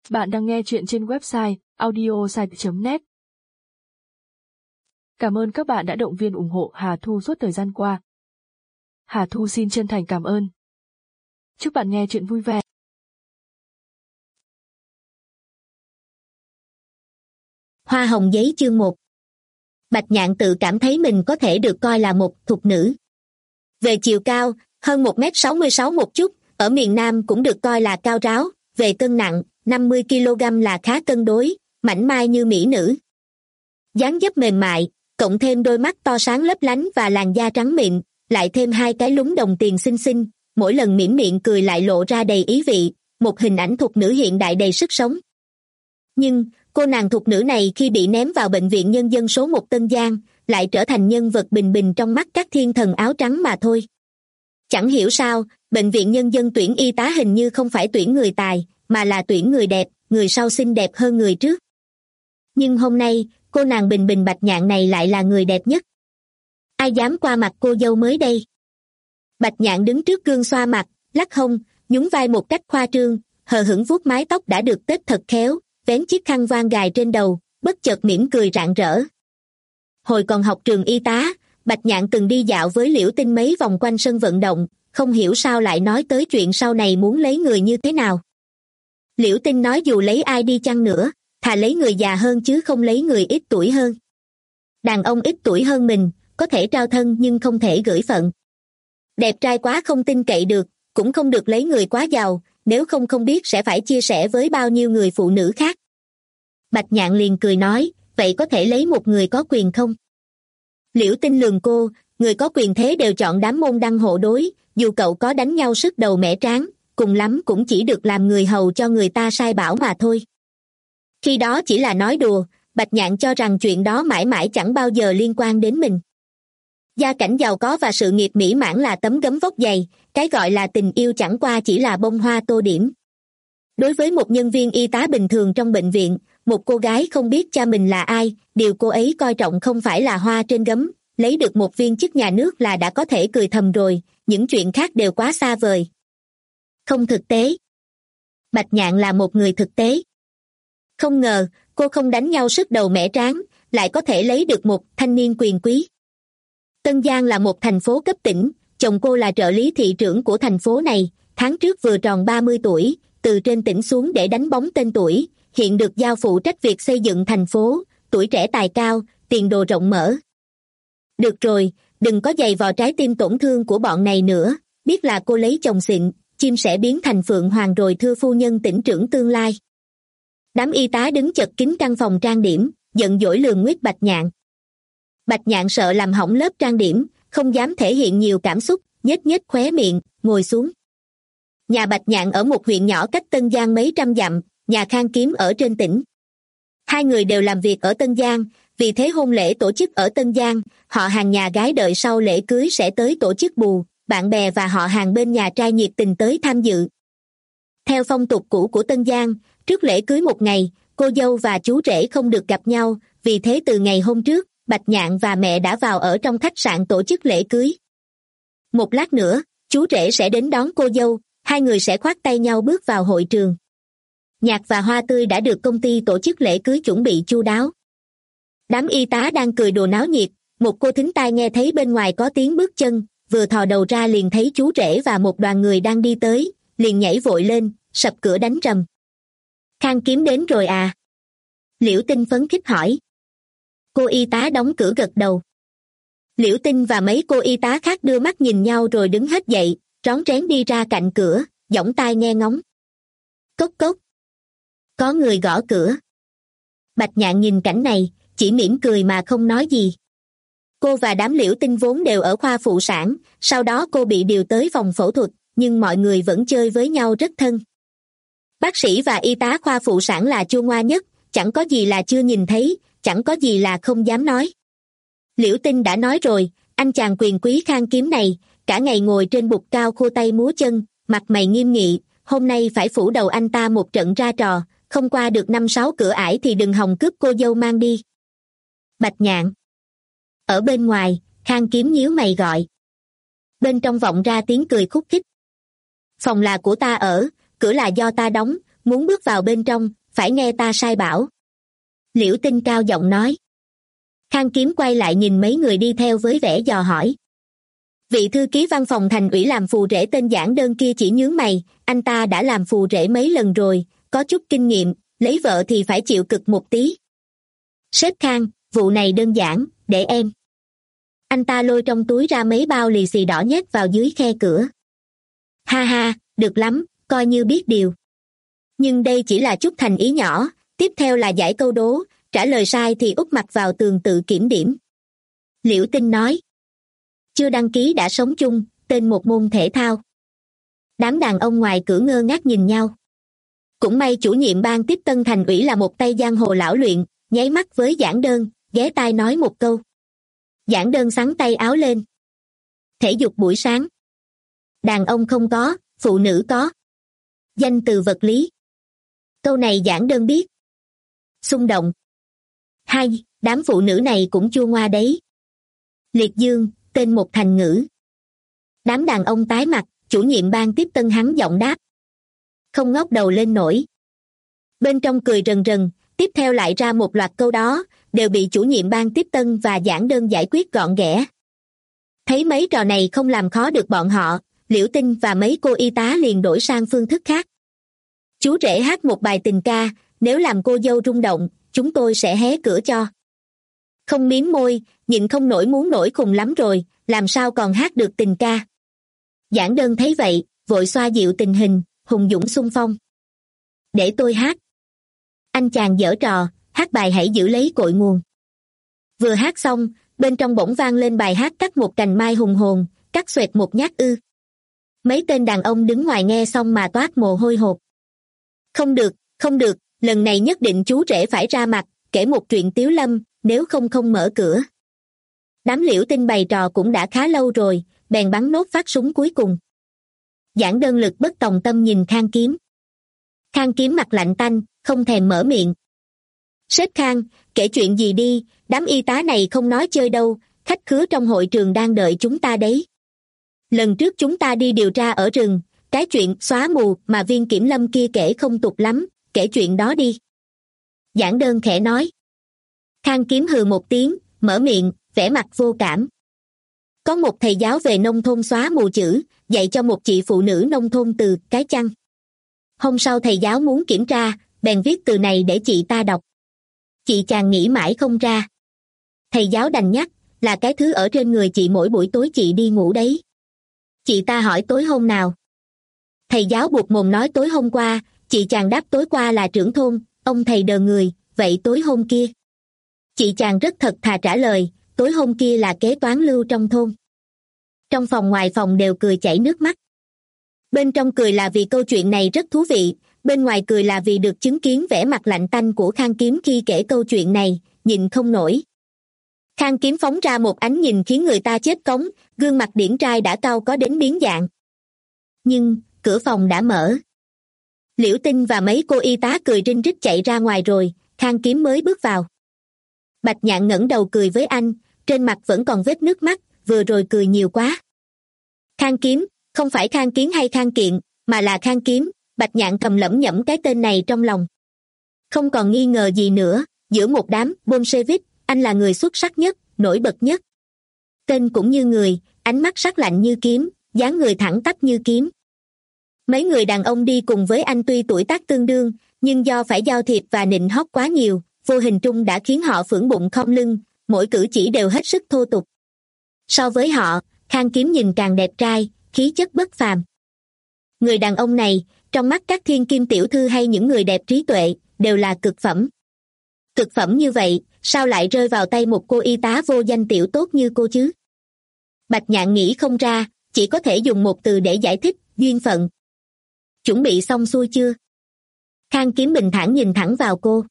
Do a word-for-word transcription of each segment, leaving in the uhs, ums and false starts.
Bạn đang nghe chuyện trên website audiosite chấm net. Cảm ơn các bạn đã động viên ủng hộ Hà Thu suốt thời gian qua. Hà Thu xin chân thành cảm ơn. Chúc bạn nghe chuyện vui vẻ. Hoa hồng giấy chương một. Bạch Nhạn tự cảm thấy mình có thể được coi là một thục nữ. Về chiều cao, hơn một mét sáu mươi sáu một chút, ở miền Nam cũng được coi là cao ráo. Về cân nặng, năm mươi ki lô gam là khá cân đối, mảnh mai như mỹ nữ. Dáng dấp mềm mại, cộng thêm đôi mắt to sáng lấp lánh và làn da trắng mịn, lại thêm hai cái lúm đồng tiền xinh xinh, mỗi lần mỉm miệng cười lại lộ ra đầy ý vị, một hình ảnh thục nữ hiện đại đầy sức sống. Nhưng, cô nàng thục nữ này khi bị ném vào bệnh viện nhân dân số một Tân Giang, lại trở thành nhân vật bình bình trong mắt các thiên thần áo trắng mà thôi. Chẳng hiểu sao, bệnh viện nhân dân tuyển y tá hình như không phải tuyển người tài, mà là tuyển người đẹp, người sau xinh đẹp hơn người trước. Nhưng hôm nay, cô nàng bình bình Bạch Nhạn này lại là người đẹp nhất. Ai dám qua mặt cô dâu mới đây? Bạch Nhạn đứng trước gương xoa mặt, lắc hông, nhún vai một cách khoa trương, hờ hững vuốt mái tóc đã được tết thật khéo, vén chiếc khăn voan gài trên đầu, bất chợt mỉm cười rạng rỡ. Hồi còn học trường y tá, Bạch Nhạn từng đi dạo với Liễu Tinh mấy vòng quanh sân vận động, không hiểu sao lại nói tới chuyện sau này muốn lấy người như thế nào. Liễu Tinh nói dù lấy ai đi chăng nữa, thà lấy người già hơn chứ không lấy người ít tuổi hơn. Đàn ông ít tuổi hơn mình, có thể trao thân nhưng không thể gửi phận. Đẹp trai quá không tin cậy được, cũng không được lấy người quá giàu, nếu không không biết sẽ phải chia sẻ với bao nhiêu người phụ nữ khác. Bạch Nhạn liền cười nói, vậy có thể lấy một người có quyền không? Liễu Tinh lườm cô, người có quyền thế đều chọn đám môn đăng hộ đối, dù cậu có đánh nhau sức đầu mẻ trán, cùng lắm cũng chỉ được làm người hầu cho người ta sai bảo mà thôi. Khi đó chỉ là nói đùa, Bạch Nhạn cho rằng chuyện đó mãi mãi chẳng bao giờ liên quan đến mình. Gia cảnh giàu có và sự nghiệp mỹ mãn là tấm gấm vóc dày, cái gọi là tình yêu chẳng qua chỉ là bông hoa tô điểm. Đối với một nhân viên y tá bình thường trong bệnh viện, một cô gái không biết cha mình là ai, điều cô ấy coi trọng không phải là hoa trên gấm, lấy được một viên chức nhà nước là đã có thể cười thầm rồi, những chuyện khác đều quá xa vời. Không thực tế. Bạch Nhạn là một người thực tế. Không ngờ, cô không đánh nhau sức đầu mẻ trán, lại có thể lấy được một thanh niên quyền quý. Tân Giang là một thành phố cấp tỉnh, chồng cô là trợ lý thị trưởng của thành phố này, tháng trước vừa tròn ba mươi tuổi, từ trên tỉnh xuống để đánh bóng tên tuổi, hiện được giao phụ trách việc xây dựng thành phố, tuổi trẻ tài cao, tiền đồ rộng mở. Được rồi, đừng có giày vò trái tim tổn thương của bọn này nữa, biết là cô lấy chồng xịn, chim sẽ biến thành phượng hoàng rồi thưa phu nhân tỉnh trưởng tương lai. Đám y tá đứng chật kín căn phòng trang điểm, giận dỗi lườm nguyết Bạch Nhạn. Bạch Nhạn sợ làm hỏng lớp trang điểm, không dám thể hiện nhiều cảm xúc, nhếch nhếch khóe miệng, ngồi xuống. Nhà Bạch Nhạn ở một huyện nhỏ cách Tân Giang mấy trăm dặm, nhà Khang Kiếm ở trên tỉnh. Hai người đều làm việc ở Tân Giang, vì thế hôn lễ tổ chức ở Tân Giang, họ hàng nhà gái đợi sau lễ cưới sẽ tới tổ chức bù, bạn bè và họ hàng bên nhà trai nhiệt tình tới tham dự. Theo phong tục cũ của Tân Giang, trước lễ cưới một ngày, cô dâu và chú rể không được gặp nhau, vì thế từ ngày hôm trước, Bạch Nhạn và mẹ đã vào ở trong khách sạn tổ chức lễ cưới. Một lát nữa, chú rể sẽ đến đón cô dâu, hai người sẽ khoác tay nhau bước vào hội trường. Nhạc và hoa tươi đã được công ty tổ chức lễ cưới chuẩn bị chu đáo. Đám y tá đang cười đùa náo nhiệt, một cô thính tai nghe thấy bên ngoài có tiếng bước chân, vừa thò đầu ra liền thấy chú rể và một đoàn người đang đi tới, liền nhảy vội lên, sập cửa đánh rầm. Khang Kiếm đến rồi à? Liễu Tinh phấn khích hỏi. Cô y tá đóng cửa gật đầu. Liễu Tinh và mấy cô y tá khác đưa mắt nhìn nhau rồi đứng hết dậy, rón rén đi ra cạnh cửa, giỏng tai nghe ngóng. Cốc cốc. Có người gõ cửa. Bạch Nhạn nhìn cảnh này, chỉ mỉm cười mà không nói gì. Cô và đám Liễu Tinh vốn đều ở khoa phụ sản, sau đó cô bị điều tới phòng phẫu thuật, nhưng mọi người vẫn chơi với nhau rất thân. Bác sĩ và y tá khoa phụ sản là chua ngoa nhất, chẳng có gì là chưa nhìn thấy, chẳng có gì là không dám nói. Liễu Tinh đã nói rồi, anh chàng quyền quý Khang Kiếm này, cả ngày ngồi trên bục cao khô tay múa chân, mặt mày nghiêm nghị, hôm nay phải phủ đầu anh ta một trận ra trò, không qua được năm sáu cửa ải thì đừng hòng cướp cô dâu mang đi. Bạch Nhạn. Ở bên ngoài, Khang Kiếm nhíu mày gọi. Bên trong vọng ra tiếng cười khúc khích. Phòng là của ta ở, cửa là do ta đóng, muốn bước vào bên trong, phải nghe ta sai bảo. Liễu Tinh cao giọng nói. Khang Kiếm quay lại nhìn mấy người đi theo với vẻ dò hỏi. Vị thư ký văn phòng thành ủy làm phù rể tên Giản Đơn kia chỉ nhướng mày, anh ta đã làm phù rể mấy lần rồi, có chút kinh nghiệm, lấy vợ thì phải chịu cực một tí. Sếp Khang, vụ này đơn giản, để em. Anh ta lôi trong túi ra mấy bao lì xì đỏ nhét vào dưới khe cửa. Ha ha, được lắm, coi như biết điều. Nhưng đây chỉ là chút thành ý nhỏ, tiếp theo là giải câu đố, trả lời sai thì úp mặt vào tường tự kiểm điểm. Liễu Tinh nói. Chưa đăng ký đã sống chung, tên một môn thể thao. Đám đàn ông ngoài cửa ngơ ngác nhìn nhau. Cũng may chủ nhiệm ban tiếp tân thành ủy là một tay giang hồ lão luyện, nháy mắt với Giản Đơn, ghé tai nói một câu. Giản Đơn xắn tay áo lên. Thể dục buổi sáng. Đàn ông không có, phụ nữ có. Danh từ vật lý. Câu này Giản Đơn biết. Xung động. Hai, đám phụ nữ này cũng chua ngoa đấy. Liệt dương, tên một thành ngữ. Đám đàn ông tái mặt, chủ nhiệm ban tiếp tân hắn giọng đáp. Không ngóc đầu lên nổi. Bên trong cười rần rần, tiếp theo lại ra một loạt câu đó, đều bị chủ nhiệm ban tiếp tân và Giản Đơn giải quyết gọn ghẽ. Thấy mấy trò này không làm khó được bọn họ, Liễu Tinh và mấy cô y tá liền đổi sang phương thức khác. Chú rể hát một bài tình ca, nếu làm cô dâu rung động, chúng tôi sẽ hé cửa cho. Không miếm môi, nhịn không nổi muốn nổi khùng lắm rồi, làm sao còn hát được tình ca. Giản Đơn thấy vậy, vội xoa dịu tình hình, hùng dũng xung phong. Để tôi hát. Anh chàng giở trò, hát bài Hãy giữ lấy cội nguồn. Vừa hát xong, bên trong bỗng vang lên bài hát Cắt một cành mai hùng hồn, cắt xoẹt một nhát ư. Mấy tên đàn ông đứng ngoài nghe xong mà toát mồ hôi hột. Không được, không được, lần này nhất định chú rể phải ra mặt, kể một chuyện tiếu lâm, nếu không không mở cửa. Đám Liễu Tinh bày trò cũng đã khá lâu rồi, bèn bắn nốt phát súng cuối cùng. Giản Đơn lực bất tòng tâm nhìn Khang Kiếm. Khang Kiếm mặt lạnh tanh, không thèm mở miệng. Sếp Khang, kể chuyện gì đi, đám y tá này không nói chơi đâu, khách khứa trong hội trường đang đợi chúng ta đấy. Lần trước chúng ta đi điều tra ở rừng, cái chuyện xóa mù mà viên kiểm lâm kia kể không tục lắm, kể chuyện đó đi. Giản Đơn khẽ nói. Khang Kiếm hừ một tiếng, mở miệng, vẻ mặt vô cảm. Có một thầy giáo về nông thôn xóa mù chữ, dạy cho một chị phụ nữ nông thôn từ cái chăn. Hôm sau thầy giáo muốn kiểm tra, bèn viết từ này để chị ta đọc. Chị chàng nghĩ mãi không ra. Thầy giáo đành nhắc, là cái thứ ở trên người chị mỗi buổi tối chị đi ngủ đấy. Chị ta hỏi tối hôm nào. Thầy giáo buộc mồm nói tối hôm qua, chị chàng đáp tối qua là trưởng thôn, ông thầy đờ người, vậy tối hôm kia. Chị chàng rất thật thà trả lời, tối hôm kia là kế toán lưu trong thôn. Trong phòng ngoài phòng đều cười chảy nước mắt. Bên trong cười là vì câu chuyện này rất thú vị, bên ngoài cười là vì được chứng kiến vẻ mặt lạnh tanh của Khang Kiếm khi kể câu chuyện này, nhìn không nổi. Khang Kiếm phóng ra một ánh nhìn khiến người ta chết cống, gương mặt điển trai đã cau có đến biến dạng. Nhưng, cửa phòng đã mở. Liễu Tinh và mấy cô y tá cười rinh rít chạy ra ngoài rồi, Khang Kiếm mới bước vào. Bạch Nhạn ngẩng đầu cười với anh, trên mặt vẫn còn vết nước mắt, vừa rồi cười nhiều quá. Khang Kiếm, không phải Khang Kiến hay Khang Kiện, mà là Khang Kiếm, Bạch Nhạn cầm lẩm nhẩm cái tên này trong lòng. Không còn nghi ngờ gì nữa, giữa một đám Bolshevik, anh là người xuất sắc nhất, nổi bật nhất. Tên cũng như người, ánh mắt sắc lạnh như kiếm, dáng người thẳng tắp như kiếm. Mấy người đàn ông đi cùng với anh tuy tuổi tác tương đương, nhưng do phải giao thiệp và nịnh hót quá nhiều, vô hình trung đã khiến họ phưởng bụng khom lưng, mỗi cử chỉ đều hết sức thô tục. So với họ, Khang Kiếm nhìn càng đẹp trai, khí chất bất phàm. Người đàn ông này, trong mắt các thiên kim tiểu thư hay những người đẹp trí tuệ, đều là cực phẩm. Cực phẩm như vậy, sao lại rơi vào tay một cô y tá vô danh tiểu tốt như cô chứ? Bạch Nhạn nghĩ không ra, chỉ có thể dùng một từ để giải thích, duyên phận. Chuẩn bị xong xuôi chưa? Khang Kiếm bình thản nhìn thẳng vào cô.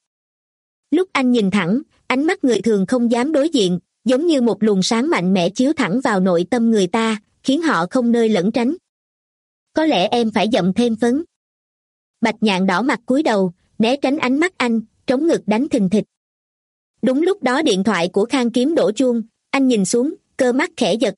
Lúc anh nhìn thẳng, ánh mắt người thường không dám đối diện, giống như một luồng sáng mạnh mẽ chiếu thẳng vào nội tâm người ta, khiến họ không nơi lẩn tránh. Có lẽ em phải dậm thêm phấn. Bạch Nhạn đỏ mặt cúi đầu, né tránh ánh mắt anh, trống ngực đánh thình thịch. Đúng lúc đó điện thoại của Khang Kiếm đổ chuông, anh nhìn xuống, cơ mắt khẽ giật.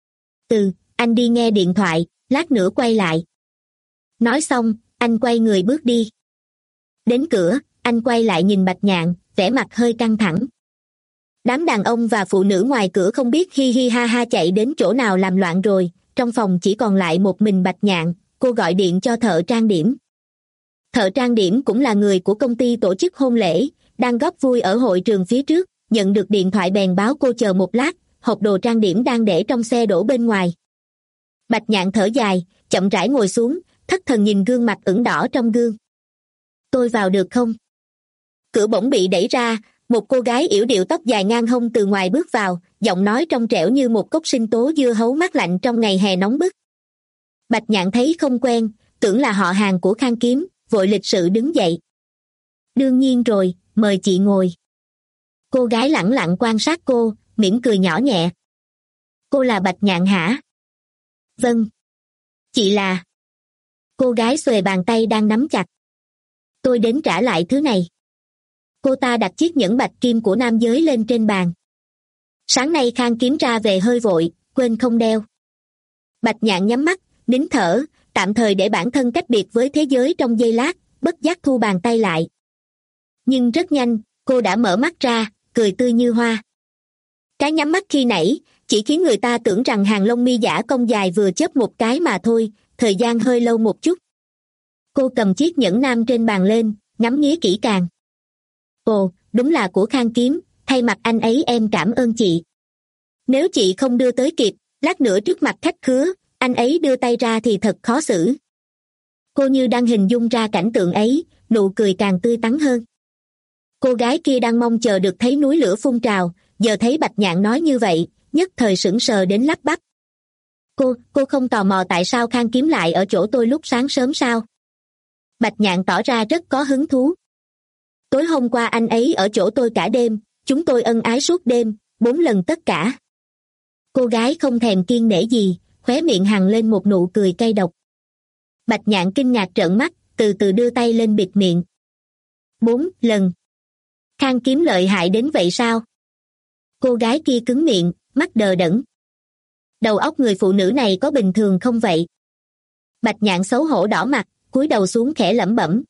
Ừ, anh đi nghe điện thoại, lát nữa quay lại. Nói xong, anh quay người bước đi. Đến cửa, anh quay lại nhìn Bạch Nhạn, vẻ mặt hơi căng thẳng. Đám đàn ông và phụ nữ ngoài cửa không biết hi hi ha ha chạy đến chỗ nào làm loạn rồi, trong phòng chỉ còn lại một mình Bạch Nhạn. Cô gọi điện cho thợ trang điểm. Thợ trang điểm cũng là người của công ty tổ chức hôn lễ, đang góp vui ở hội trường phía trước, nhận được điện thoại bèn báo cô chờ một lát, hộp đồ trang điểm đang để trong xe đổ bên ngoài. Bạch Nhạn thở dài, chậm rãi ngồi xuống, thất thần nhìn gương mặt ửng đỏ trong gương. Tôi vào được không? Cửa bỗng bị đẩy ra, một cô gái yểu điệu tóc dài ngang hông từ ngoài bước vào, giọng nói trong trẻo như một cốc sinh tố dưa hấu mát lạnh trong ngày hè nóng bức. Bạch Nhạn thấy không quen, tưởng là họ hàng của Khang Kiếm, vội lịch sự đứng dậy. Đương nhiên rồi, mời chị ngồi. Cô gái lẳng lặng quan sát cô, mỉm cười nhỏ nhẹ. Cô là Bạch Nhạn hả? Vâng. Chị là... Cô gái xuề bàn tay đang nắm chặt. Tôi đến trả lại thứ này. Cô ta đặt chiếc nhẫn bạch kim của nam giới lên trên bàn. Sáng nay Khang Kiếm ra về hơi vội, quên không đeo. Bạch Nhạn nhắm mắt, nín thở, tạm thời để bản thân cách biệt với thế giới trong giây lát, bất giác thu bàn tay lại. Nhưng rất nhanh, cô đã mở mắt ra, cười tươi như hoa. Cái nhắm mắt khi nãy, chỉ khiến người ta tưởng rằng hàng lông mi giả cong dài vừa chớp một cái mà thôi, thời gian hơi lâu một chút. Cô cầm chiếc nhẫn nam trên bàn lên, ngắm nghía kỹ càng. Ồ, đúng là của Khang Kiếm, thay mặt anh ấy em cảm ơn chị. Nếu chị không đưa tới kịp, lát nữa trước mặt khách khứa, anh ấy đưa tay ra thì thật khó xử. Cô như đang hình dung ra cảnh tượng ấy, nụ cười càng tươi tắn hơn. Cô gái kia đang mong chờ được thấy núi lửa phun trào, giờ thấy Bạch Nhạn nói như vậy, nhất thời sững sờ đến lắp bắp. Cô, cô không tò mò tại sao Khang Kiếm lại ở chỗ tôi lúc sáng sớm sao? Bạch Nhạn tỏ ra rất có hứng thú. Tối hôm qua anh ấy ở chỗ tôi cả đêm, chúng tôi ân ái suốt đêm, bốn lần tất cả. Cô gái không thèm kiêng nể gì, khóe miệng hằn lên một nụ cười cay độc. Bạch Nhạn kinh ngạc trợn mắt, từ từ đưa tay lên bịt miệng. Bốn lần. Khang Kiếm lợi hại đến vậy sao? Cô gái kia cứng miệng, mắt đờ đẫn. Đầu óc người phụ nữ này có bình thường không vậy? Bạch Nhạn xấu hổ đỏ mặt, cúi đầu xuống khẽ lẩm bẩm.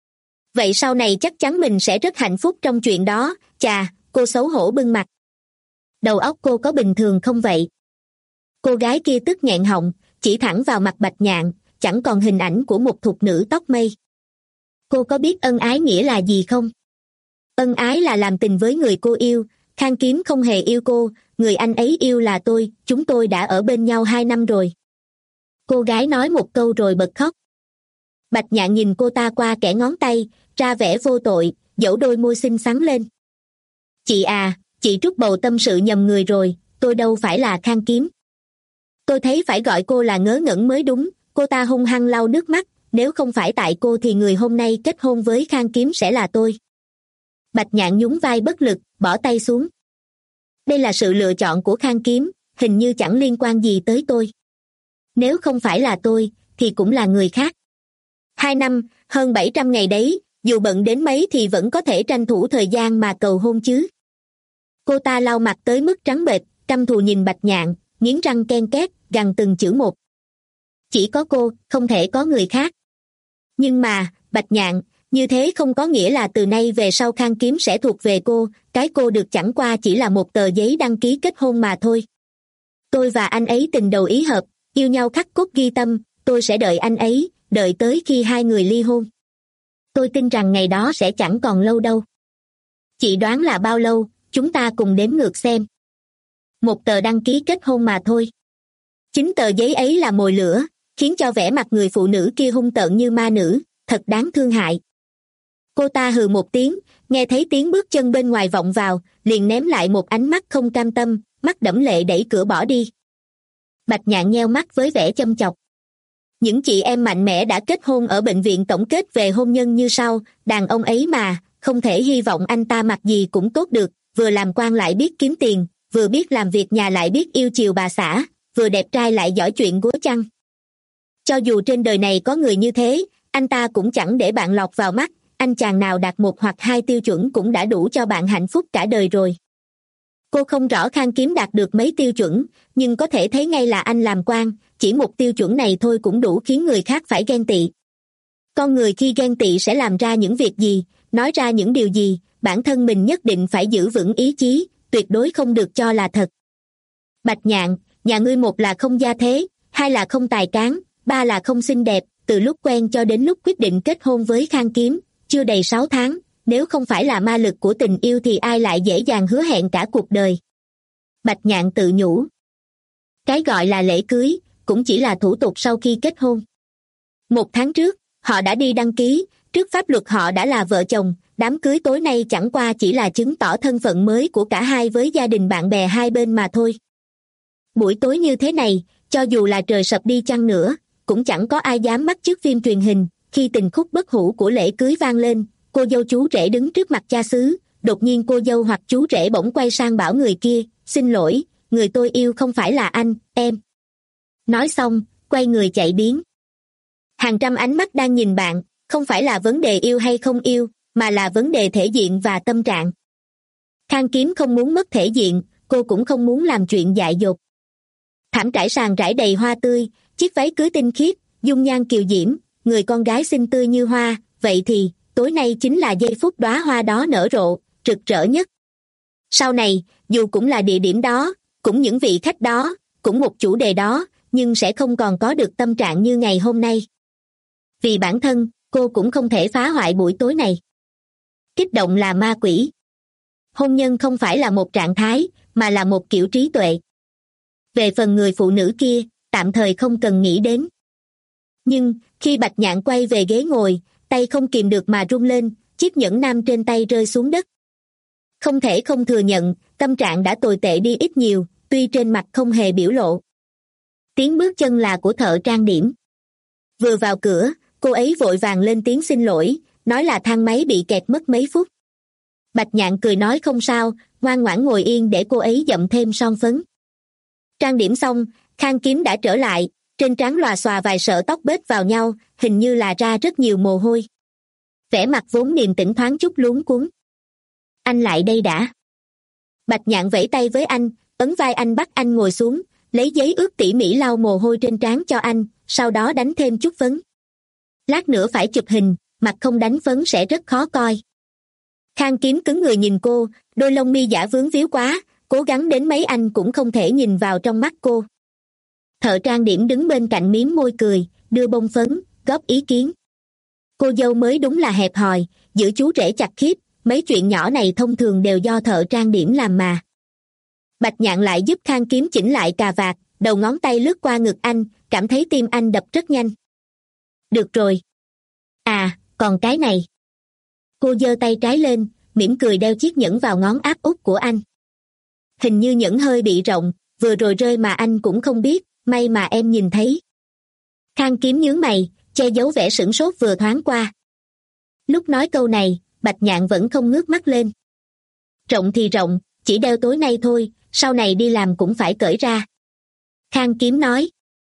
Vậy sau này chắc chắn mình sẽ rất hạnh phúc trong chuyện đó, chà, cô xấu hổ bưng mặt. Đầu óc cô có bình thường không vậy? Cô gái kia tức nghẹn họng, chỉ thẳng vào mặt Bạch Nhạn, chẳng còn hình ảnh của một thục nữ tóc mây. Cô có biết ân ái nghĩa là gì không? Ân ái là làm tình với người cô yêu, Khang Kiếm không hề yêu cô, người anh ấy yêu là tôi, chúng tôi đã ở bên nhau hai năm rồi. Cô gái nói một câu rồi bật khóc. Bạch Nhạn nhìn cô ta qua kẻ ngón tay, ra vẻ vô tội, dẫu đôi môi xinh xắn lên. Chị à, chị trút bầu tâm sự nhầm người rồi, tôi đâu phải là Khang Kiếm. Tôi thấy phải gọi cô là ngớ ngẩn mới đúng, cô ta hung hăng lau nước mắt, nếu không phải tại cô thì người hôm nay kết hôn với Khang Kiếm sẽ là tôi. Bạch Nhạn nhún vai bất lực, bỏ tay xuống. Đây là sự lựa chọn của Khang Kiếm, hình như chẳng liên quan gì tới tôi. Nếu không phải là tôi, thì cũng là người khác. Hai năm, hơn bảy trăm ngày đấy, dù bận đến mấy thì vẫn có thể tranh thủ thời gian mà cầu hôn chứ. Cô ta lau mặt tới mức trắng bệch, căm thù nhìn Bạch Nhạn, nghiến răng ken két, gằn từng chữ một. Chỉ có cô, không thể có người khác. Nhưng mà, Bạch Nhạn, như thế không có nghĩa là từ nay về sau Khang Kiếm sẽ thuộc về cô, cái cô được chẳng qua chỉ là một tờ giấy đăng ký kết hôn mà thôi. Tôi và anh ấy tình đầu ý hợp, yêu nhau khắc cốt ghi tâm, tôi sẽ đợi anh ấy, đợi tới khi hai người ly hôn. Tôi tin rằng ngày đó sẽ chẳng còn lâu đâu. Chị đoán là bao lâu, chúng ta cùng đếm ngược xem. Một tờ đăng ký kết hôn mà thôi. Chính tờ giấy ấy là mồi lửa, khiến cho vẻ mặt người phụ nữ kia hung tợn như ma nữ, thật đáng thương hại. Cô ta hừ một tiếng, nghe thấy tiếng bước chân bên ngoài vọng vào, liền ném lại một ánh mắt không cam tâm, mắt đẫm lệ đẩy cửa bỏ đi. Bạch Nhạn nheo mắt với vẻ châm chọc. Những chị em mạnh mẽ đã kết hôn ở bệnh viện tổng kết về hôn nhân như sau, đàn ông ấy mà, không thể hy vọng anh ta mặc gì cũng tốt được, vừa làm quan lại biết kiếm tiền, vừa biết làm việc nhà lại biết yêu chiều bà xã, vừa đẹp trai lại giỏi chuyện gối chăn. Cho dù trên đời này có người như thế, anh ta cũng chẳng để bạn lọt vào mắt, anh chàng nào đạt một hoặc hai tiêu chuẩn cũng đã đủ cho bạn hạnh phúc cả đời rồi. Cô không rõ Khang Kiếm đạt được mấy tiêu chuẩn, nhưng có thể thấy ngay là anh làm quan, chỉ một tiêu chuẩn này thôi cũng đủ khiến người khác phải ghen tị. Con người khi ghen tị sẽ làm ra những việc gì, nói ra những điều gì, bản thân mình nhất định phải giữ vững ý chí, tuyệt đối không được cho là thật. Bạch Nhạn, nhà ngươi một là không gia thế, hai là không tài cán, ba là không xinh đẹp, từ lúc quen cho đến lúc quyết định kết hôn với Khang Kiếm, chưa đầy sáu tháng, nếu không phải là ma lực của tình yêu thì ai lại dễ dàng hứa hẹn cả cuộc đời. Bạch Nhạn tự nhủ. Cái gọi là lễ cưới, cũng chỉ là thủ tục sau khi kết hôn. Một tháng trước, họ đã đi đăng ký, trước pháp luật họ đã là vợ chồng, đám cưới tối nay chẳng qua chỉ là chứng tỏ thân phận mới của cả hai với gia đình bạn bè hai bên mà thôi. Buổi tối như thế này, cho dù là trời sập đi chăng nữa, cũng chẳng có ai dám bắt chước phim truyền hình. Khi tình khúc bất hủ của lễ cưới vang lên, cô dâu chú rể đứng trước mặt cha xứ, đột nhiên cô dâu hoặc chú rể bỗng quay sang bảo người kia, xin lỗi, người tôi yêu không phải là anh, em. Nói xong, quay người chạy biến. Hàng trăm ánh mắt đang nhìn bạn, không phải là vấn đề yêu hay không yêu, mà là vấn đề thể diện và tâm trạng. Khang Kiếm không muốn mất thể diện, cô cũng không muốn làm chuyện dại dột. Thảm trải sàn trải đầy hoa tươi, chiếc váy cưới tinh khiết, dung nhan kiều diễm, người con gái xinh tươi như hoa, vậy thì, tối nay chính là giây phút đóa hoa đó nở rộ, rực rỡ nhất. Sau này, dù cũng là địa điểm đó, cũng những vị khách đó, cũng một chủ đề đó, nhưng sẽ không còn có được tâm trạng như ngày hôm nay. Vì bản thân, cô cũng không thể phá hoại buổi tối này. Kích động là ma quỷ. Hôn nhân không phải là một trạng thái, mà là một kiểu trí tuệ. Về phần người phụ nữ kia, tạm thời không cần nghĩ đến. Nhưng, khi Bạch Nhạn quay về ghế ngồi, tay không kìm được mà rung lên, chiếc nhẫn nam trên tay rơi xuống đất. Không thể không thừa nhận, tâm trạng đã tồi tệ đi ít nhiều, tuy trên mặt không hề biểu lộ. Tiếng bước chân là của thợ trang điểm. Vừa vào cửa, cô ấy vội vàng lên tiếng xin lỗi, nói là thang máy bị kẹt mất mấy phút. Bạch Nhạn cười nói không sao, ngoan ngoãn ngồi yên để cô ấy dậm thêm son phấn. Trang điểm xong, Khang Kiếm đã trở lại, trên trán lòa xòa vài sợi tóc bết vào nhau, hình như là ra rất nhiều mồ hôi. Vẻ mặt vốn điềm tĩnh thoáng chút luống cuống. Anh lại đây đã. Bạch Nhạn vẫy tay với anh, ấn vai anh bắt anh ngồi xuống, lấy giấy ướt tỉ mỉ lau mồ hôi trên trán cho anh, sau đó đánh thêm chút phấn. Lát nữa phải chụp hình, mặt không đánh phấn sẽ rất khó coi. Khang Kiếm cứng người nhìn cô, đôi lông mi giả vướng víu quá, cố gắng đến mấy anh cũng không thể nhìn vào trong mắt cô. Thợ trang điểm đứng bên cạnh mím môi cười, đưa bông phấn, góp ý kiến. Cô dâu mới đúng là hẹp hòi, giữ chú rể chặt khiếp, mấy chuyện nhỏ này thông thường đều do thợ trang điểm làm mà. Bạch Nhạn lại giúp Khang Kiếm chỉnh lại cà vạt, đầu ngón tay lướt qua ngực anh, cảm thấy tim anh đập rất nhanh. Được rồi. À, còn cái này. Cô giơ tay trái lên, mỉm cười đeo chiếc nhẫn vào ngón áp út của anh. Hình như nhẫn hơi bị rộng, vừa rồi rơi mà anh cũng không biết, may mà em nhìn thấy. Khang Kiếm nhướng mày, che giấu vẻ sửng sốt vừa thoáng qua. Lúc nói câu này, Bạch Nhạn vẫn không ngước mắt lên. Rộng thì rộng, chỉ đeo tối nay thôi, sau này đi làm cũng phải cởi ra. Khang Kiếm nói.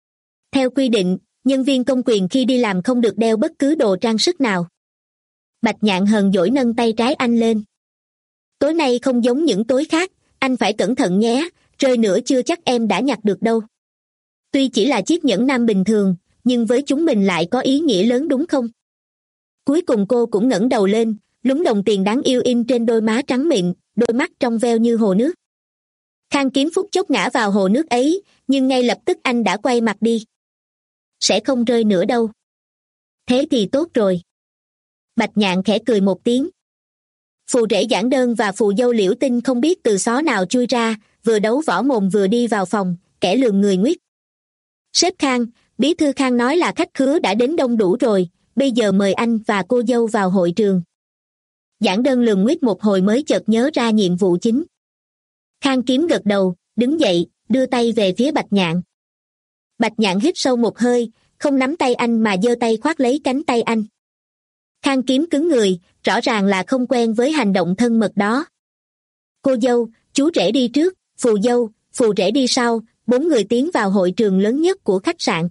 Theo quy định, nhân viên công quyền khi đi làm không được đeo bất cứ đồ trang sức nào. Bạch Nhạn hờn dỗi nâng tay trái anh lên. Tối nay không giống những tối khác, anh phải cẩn thận nhé, rơi nữa chưa chắc em đã nhặt được đâu. Tuy chỉ là chiếc nhẫn nam bình thường, nhưng với chúng mình lại có ý nghĩa lớn đúng không? Cuối cùng cô cũng ngẩng đầu lên, lúm đồng tiền đáng yêu in trên đôi má trắng mịn, đôi mắt trong veo như hồ nước. Khang Kiếm phút chốc ngã vào hồ nước ấy, nhưng ngay lập tức anh đã quay mặt đi. Sẽ không rơi nữa đâu. Thế thì tốt rồi. Bạch Nhạn khẽ cười một tiếng. Phù rể giản đơn và phù dâu Liễu Tinh không biết từ xó nào chui ra, vừa đấu võ mồm vừa đi vào phòng, kẻ lườm người nguyết. Sếp Khang, bí thư Khang nói là khách khứa đã đến đông đủ rồi, bây giờ mời anh và cô dâu vào hội trường. Giản đơn lườm nguyết một hồi mới chợt nhớ ra nhiệm vụ chính. Khang Kiếm gật đầu, đứng dậy, đưa tay về phía Bạch Nhạn. Bạch Nhạn hít sâu một hơi, không nắm tay anh mà giơ tay khoác lấy cánh tay anh. Khang Kiếm cứng người, rõ ràng là không quen với hành động thân mật đó. Cô dâu, chú rể đi trước, phù dâu, phù rể đi sau, bốn người tiến vào hội trường lớn nhất của khách sạn.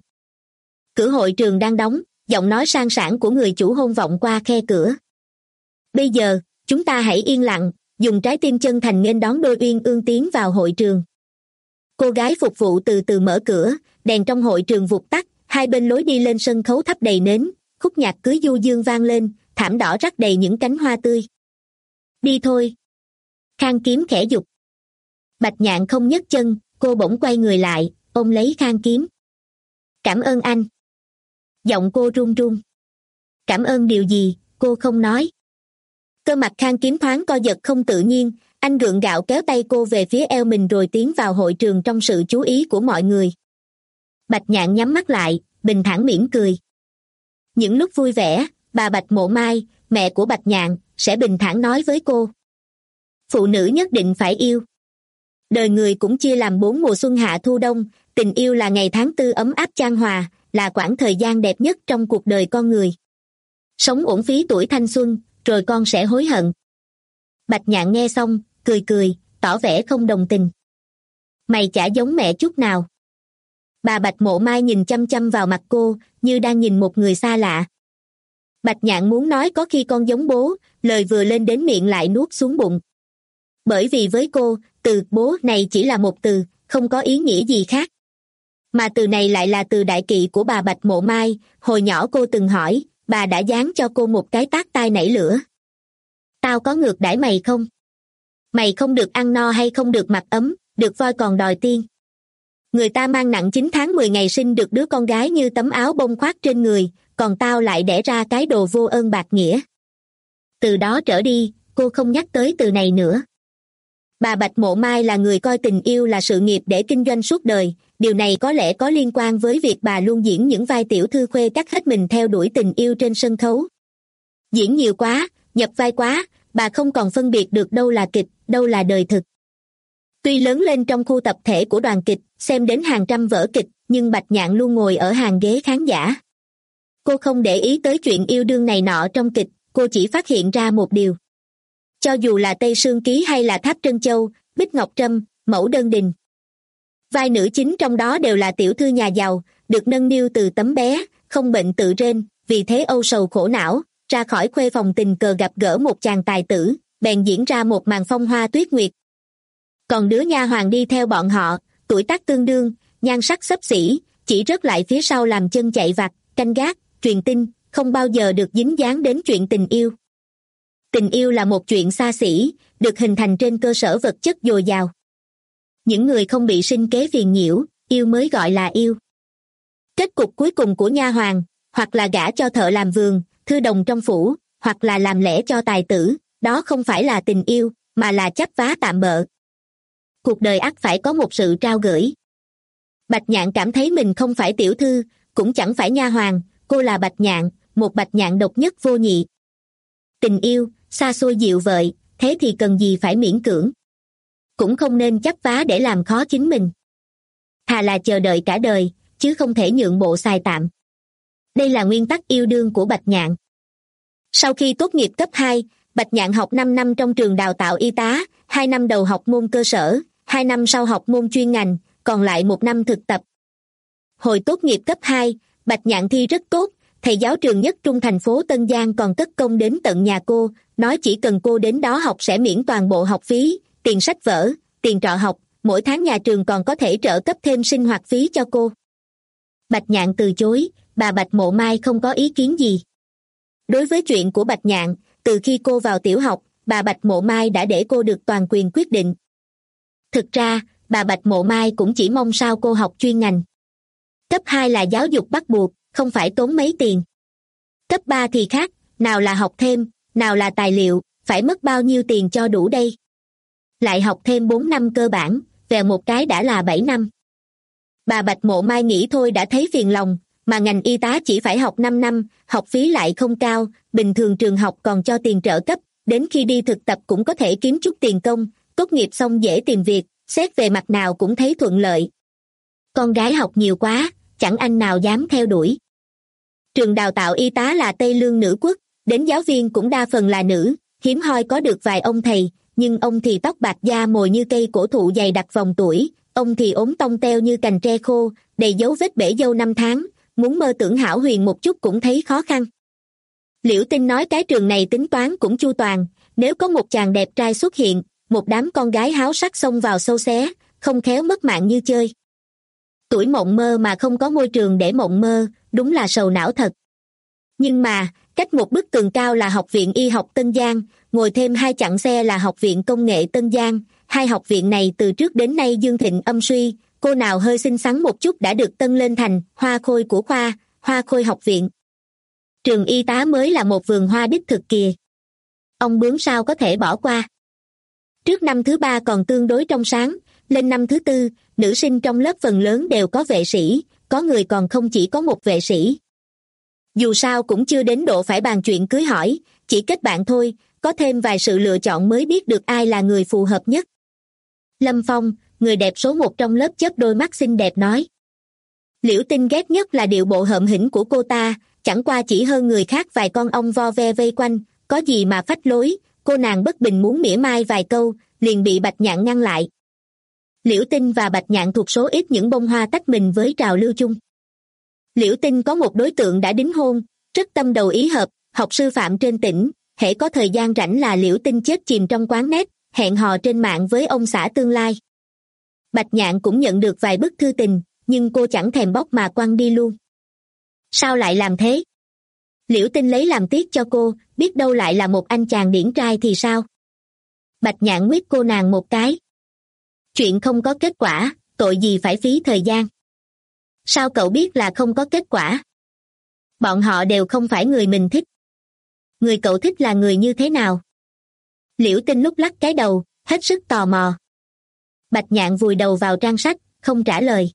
Cửa hội trường đang đóng, giọng nói sang sảng của người chủ hôn vọng qua khe cửa. Bây giờ, chúng ta hãy yên lặng, dùng trái tim chân thành nghênh đón đôi uyên ương tiến vào hội trường. Cô gái phục vụ từ từ mở cửa, đèn trong hội trường vụt tắt, hai bên lối đi lên sân khấu thắp đầy nến, khúc nhạc cưới du dương vang lên, thảm đỏ rắc đầy những cánh hoa tươi. Đi thôi. Khang Kiếm khẽ giục. Bạch Nhạn không nhấc chân, cô bỗng quay người lại, ôm lấy Khang Kiếm. Cảm ơn anh. Giọng cô run run. Cảm ơn điều gì, cô không nói. Cơ mặt Khang Kiếm thoáng co giật không tự nhiên, anh gượng gạo kéo tay cô về phía eo mình rồi tiến vào hội trường trong sự chú ý của mọi người. Bạch Nhạn nhắm mắt lại, bình thản mỉm cười. Những lúc vui vẻ, bà Bạch Mộ Mai, mẹ của Bạch Nhạn, sẽ bình thản nói với cô. Phụ nữ nhất định phải yêu. Đời người cũng chia làm bốn mùa xuân hạ thu đông, tình yêu là ngày tháng tư ấm áp chan hòa, là quãng thời gian đẹp nhất trong cuộc đời con người. Sống uổng phí tuổi thanh xuân, rồi con sẽ hối hận. Bạch Nhạn nghe xong, cười cười, tỏ vẻ không đồng tình. Mày chả giống mẹ chút nào. Bà Bạch Mộ Mai nhìn chăm chăm vào mặt cô, như đang nhìn một người xa lạ. Bạch Nhạn muốn nói có khi con giống bố, lời vừa lên đến miệng lại nuốt xuống bụng. Bởi vì với cô, từ bố này chỉ là một từ, không có ý nghĩa gì khác. Mà từ này lại là từ đại kỵ của bà Bạch Mộ Mai, hồi nhỏ cô từng hỏi, bà đã giáng cho cô một cái tát tai nảy lửa. Tao có ngược đãi mày không? Mày không được ăn no hay không được mặc ấm, được voi còn đòi tiên. Người ta mang nặng chín tháng mười ngày sinh được đứa con gái như tấm áo bông khoác trên người, còn tao lại đẻ ra cái đồ vô ơn bạc nghĩa. Từ đó trở đi, cô không nhắc tới từ này nữa. Bà Bạch Mộ Mai là người coi tình yêu là sự nghiệp để kinh doanh suốt đời, điều này có lẽ có liên quan với việc bà luôn diễn những vai tiểu thư khuê cắt hết mình theo đuổi tình yêu trên sân khấu. Diễn nhiều quá, nhập vai quá, bà không còn phân biệt được đâu là kịch, đâu là đời thực. Tuy lớn lên trong khu tập thể của đoàn kịch, xem đến hàng trăm vở kịch, nhưng Bạch Nhạn luôn ngồi ở hàng ghế khán giả. Cô không để ý tới chuyện yêu đương này nọ trong kịch, cô chỉ phát hiện ra một điều. Cho dù là Tây Sương Ký hay là Tháp Trân Châu, Bích Ngọc Trâm, Mẫu Đơn Đình, vai nữ chính trong đó đều là tiểu thư nhà giàu, được nâng niu từ tấm bé, không bệnh tự rên, vì thế âu sầu khổ não, ra khỏi khuê phòng tình cờ gặp gỡ một chàng tài tử, bèn diễn ra một màn phong hoa tuyết nguyệt. Còn đứa nha hoàn đi theo bọn họ, tuổi tác tương đương, nhan sắc xấp xỉ, chỉ rớt lại phía sau làm chân chạy vặt, canh gác, truyền tin, không bao giờ được dính dáng đến chuyện tình yêu. Tình yêu là một chuyện xa xỉ, được hình thành trên cơ sở vật chất dồi dào. Những người không bị sinh kế phiền nhiễu, yêu mới gọi là yêu. Kết cục cuối cùng của nha hoàn, hoặc là gả cho thợ làm vườn, thư đồng trong phủ, hoặc là làm lẽ cho tài tử, đó không phải là tình yêu, mà là chắp vá tạm bợ. Cuộc đời ắt phải có một sự trao gửi. Bạch Nhạn cảm thấy mình không phải tiểu thư, cũng chẳng phải nha hoàn, cô là Bạch Nhạn, một Bạch Nhạn độc nhất vô nhị. Tình yêu, xa xôi dịu vợi, thế thì cần gì phải miễn cưỡng. Cũng không nên chấp vá để làm khó chính mình. Thà là chờ đợi cả đời, chứ không thể nhượng bộ xài tạm. Đây là nguyên tắc yêu đương của Bạch Nhạn. Sau khi tốt nghiệp cấp hai, Bạch Nhạn học năm năm trong trường đào tạo y tá, hai năm đầu học môn cơ sở, hai năm sau học môn chuyên ngành, còn lại một năm thực tập. Hồi tốt nghiệp cấp hai, Bạch Nhạn thi rất tốt, thầy giáo trường nhất trung thành phố Tân Giang còn cất công đến tận nhà cô, nói chỉ cần cô đến đó học sẽ miễn toàn bộ học phí, tiền sách vở, tiền trọ học, mỗi tháng nhà trường còn có thể trợ cấp thêm sinh hoạt phí cho cô. Bạch Nhạn từ chối, bà Bạch Mộ Mai không có ý kiến gì. Đối với chuyện của Bạch Nhạn, từ khi cô vào tiểu học, bà Bạch Mộ Mai đã để cô được toàn quyền quyết định. Thực ra, bà Bạch Mộ Mai cũng chỉ mong sao cô học chuyên ngành. Cấp hai là giáo dục bắt buộc, không phải tốn mấy tiền. Cấp ba thì khác, nào là học thêm, nào là tài liệu, phải mất bao nhiêu tiền cho đủ đây. Lại học thêm bốn năm cơ bản, vèo một cái đã là bảy năm. Bà Bạch Mộ Mai nghĩ thôi đã thấy phiền lòng, mà ngành y tá chỉ phải học năm năm, học phí lại không cao, bình thường trường học còn cho tiền trợ cấp, đến khi đi thực tập cũng có thể kiếm chút tiền công, tốt nghiệp xong dễ tìm việc, xét về mặt nào cũng thấy thuận lợi. Con gái học nhiều quá, chẳng anh nào dám theo đuổi. Trường đào tạo y tá là Tây Lương nữ quốc, đến giáo viên cũng đa phần là nữ, hiếm hoi có được vài ông thầy, nhưng ông thì tóc bạc da mồi như cây cổ thụ dày đặc vòng tuổi, ông thì ốm tông teo như cành tre khô, đầy dấu vết bể dâu năm tháng, muốn mơ tưởng hão huyền một chút cũng thấy khó khăn. Liễu Tinh nói cái trường này tính toán cũng chu toàn, nếu có một chàng đẹp trai xuất hiện, một đám con gái háo sắc xông vào xâu xé, không khéo mất mạng như chơi. Tuổi mộng mơ mà không có môi trường để mộng mơ, đúng là sầu não thật. Nhưng mà, cách một bức tường cao là Học viện Y học Tân Giang, ngồi thêm hai chặng xe là Học viện Công nghệ Tân Giang. Hai học viện này từ trước đến nay dương thịnh âm suy, cô nào hơi xinh xắn một chút đã được tân lên thành hoa khôi của khoa, Hoa Khôi học viện. Trường y tá mới là một vườn hoa đích thực kìa. Ông bướm sao có thể bỏ qua. Trước năm thứ ba còn tương đối trong sáng, lên năm thứ tư, nữ sinh trong lớp phần lớn đều có vệ sĩ, có người còn không chỉ có một vệ sĩ. Dù sao cũng chưa đến độ phải bàn chuyện cưới hỏi, chỉ kết bạn thôi, có thêm vài sự lựa chọn mới biết được ai là người phù hợp nhất. Lâm Phong, người đẹp số một trong lớp chớp đôi mắt xinh đẹp nói. Liễu Tinh ghét nhất là điệu bộ hợm hĩnh của cô ta, chẳng qua chỉ hơn người khác vài con ong vo ve vây quanh, có gì mà phách lối, cô nàng bất bình muốn mỉa mai vài câu, liền bị Bạch Nhạn ngăn lại. Liễu Tinh và Bạch Nhạn thuộc số ít những bông hoa tách mình với trào lưu chung. Liễu Tinh có một đối tượng đã đính hôn, rất tâm đầu ý hợp, học sư phạm trên tỉnh, hễ có thời gian rảnh là Liễu Tinh chết chìm trong quán net, hẹn hò trên mạng với ông xã tương lai. Bạch Nhạn cũng nhận được vài bức thư tình, nhưng cô chẳng thèm bóc mà quăng đi luôn. Sao lại làm thế? Liễu Tinh lấy làm tiếc cho cô, biết đâu lại là một anh chàng điển trai thì sao? Bạch Nhạn nguyết cô nàng một cái. Chuyện không có kết quả, tội gì phải phí thời gian. Sao cậu biết là không có kết quả? Bọn họ đều không phải người mình thích. Người cậu thích là người như thế nào? Liễu Tinh lúc lắc cái đầu, hết sức tò mò. Bạch Nhạn vùi đầu vào trang sách, không trả lời.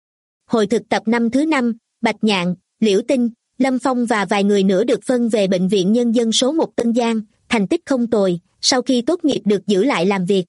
Hồi thực tập năm thứ năm, Bạch Nhạn, Liễu Tinh, Lâm Phong và vài người nữa được phân về Bệnh viện Nhân dân số một Tân Giang, thành tích không tồi, sau khi tốt nghiệp được giữ lại làm việc.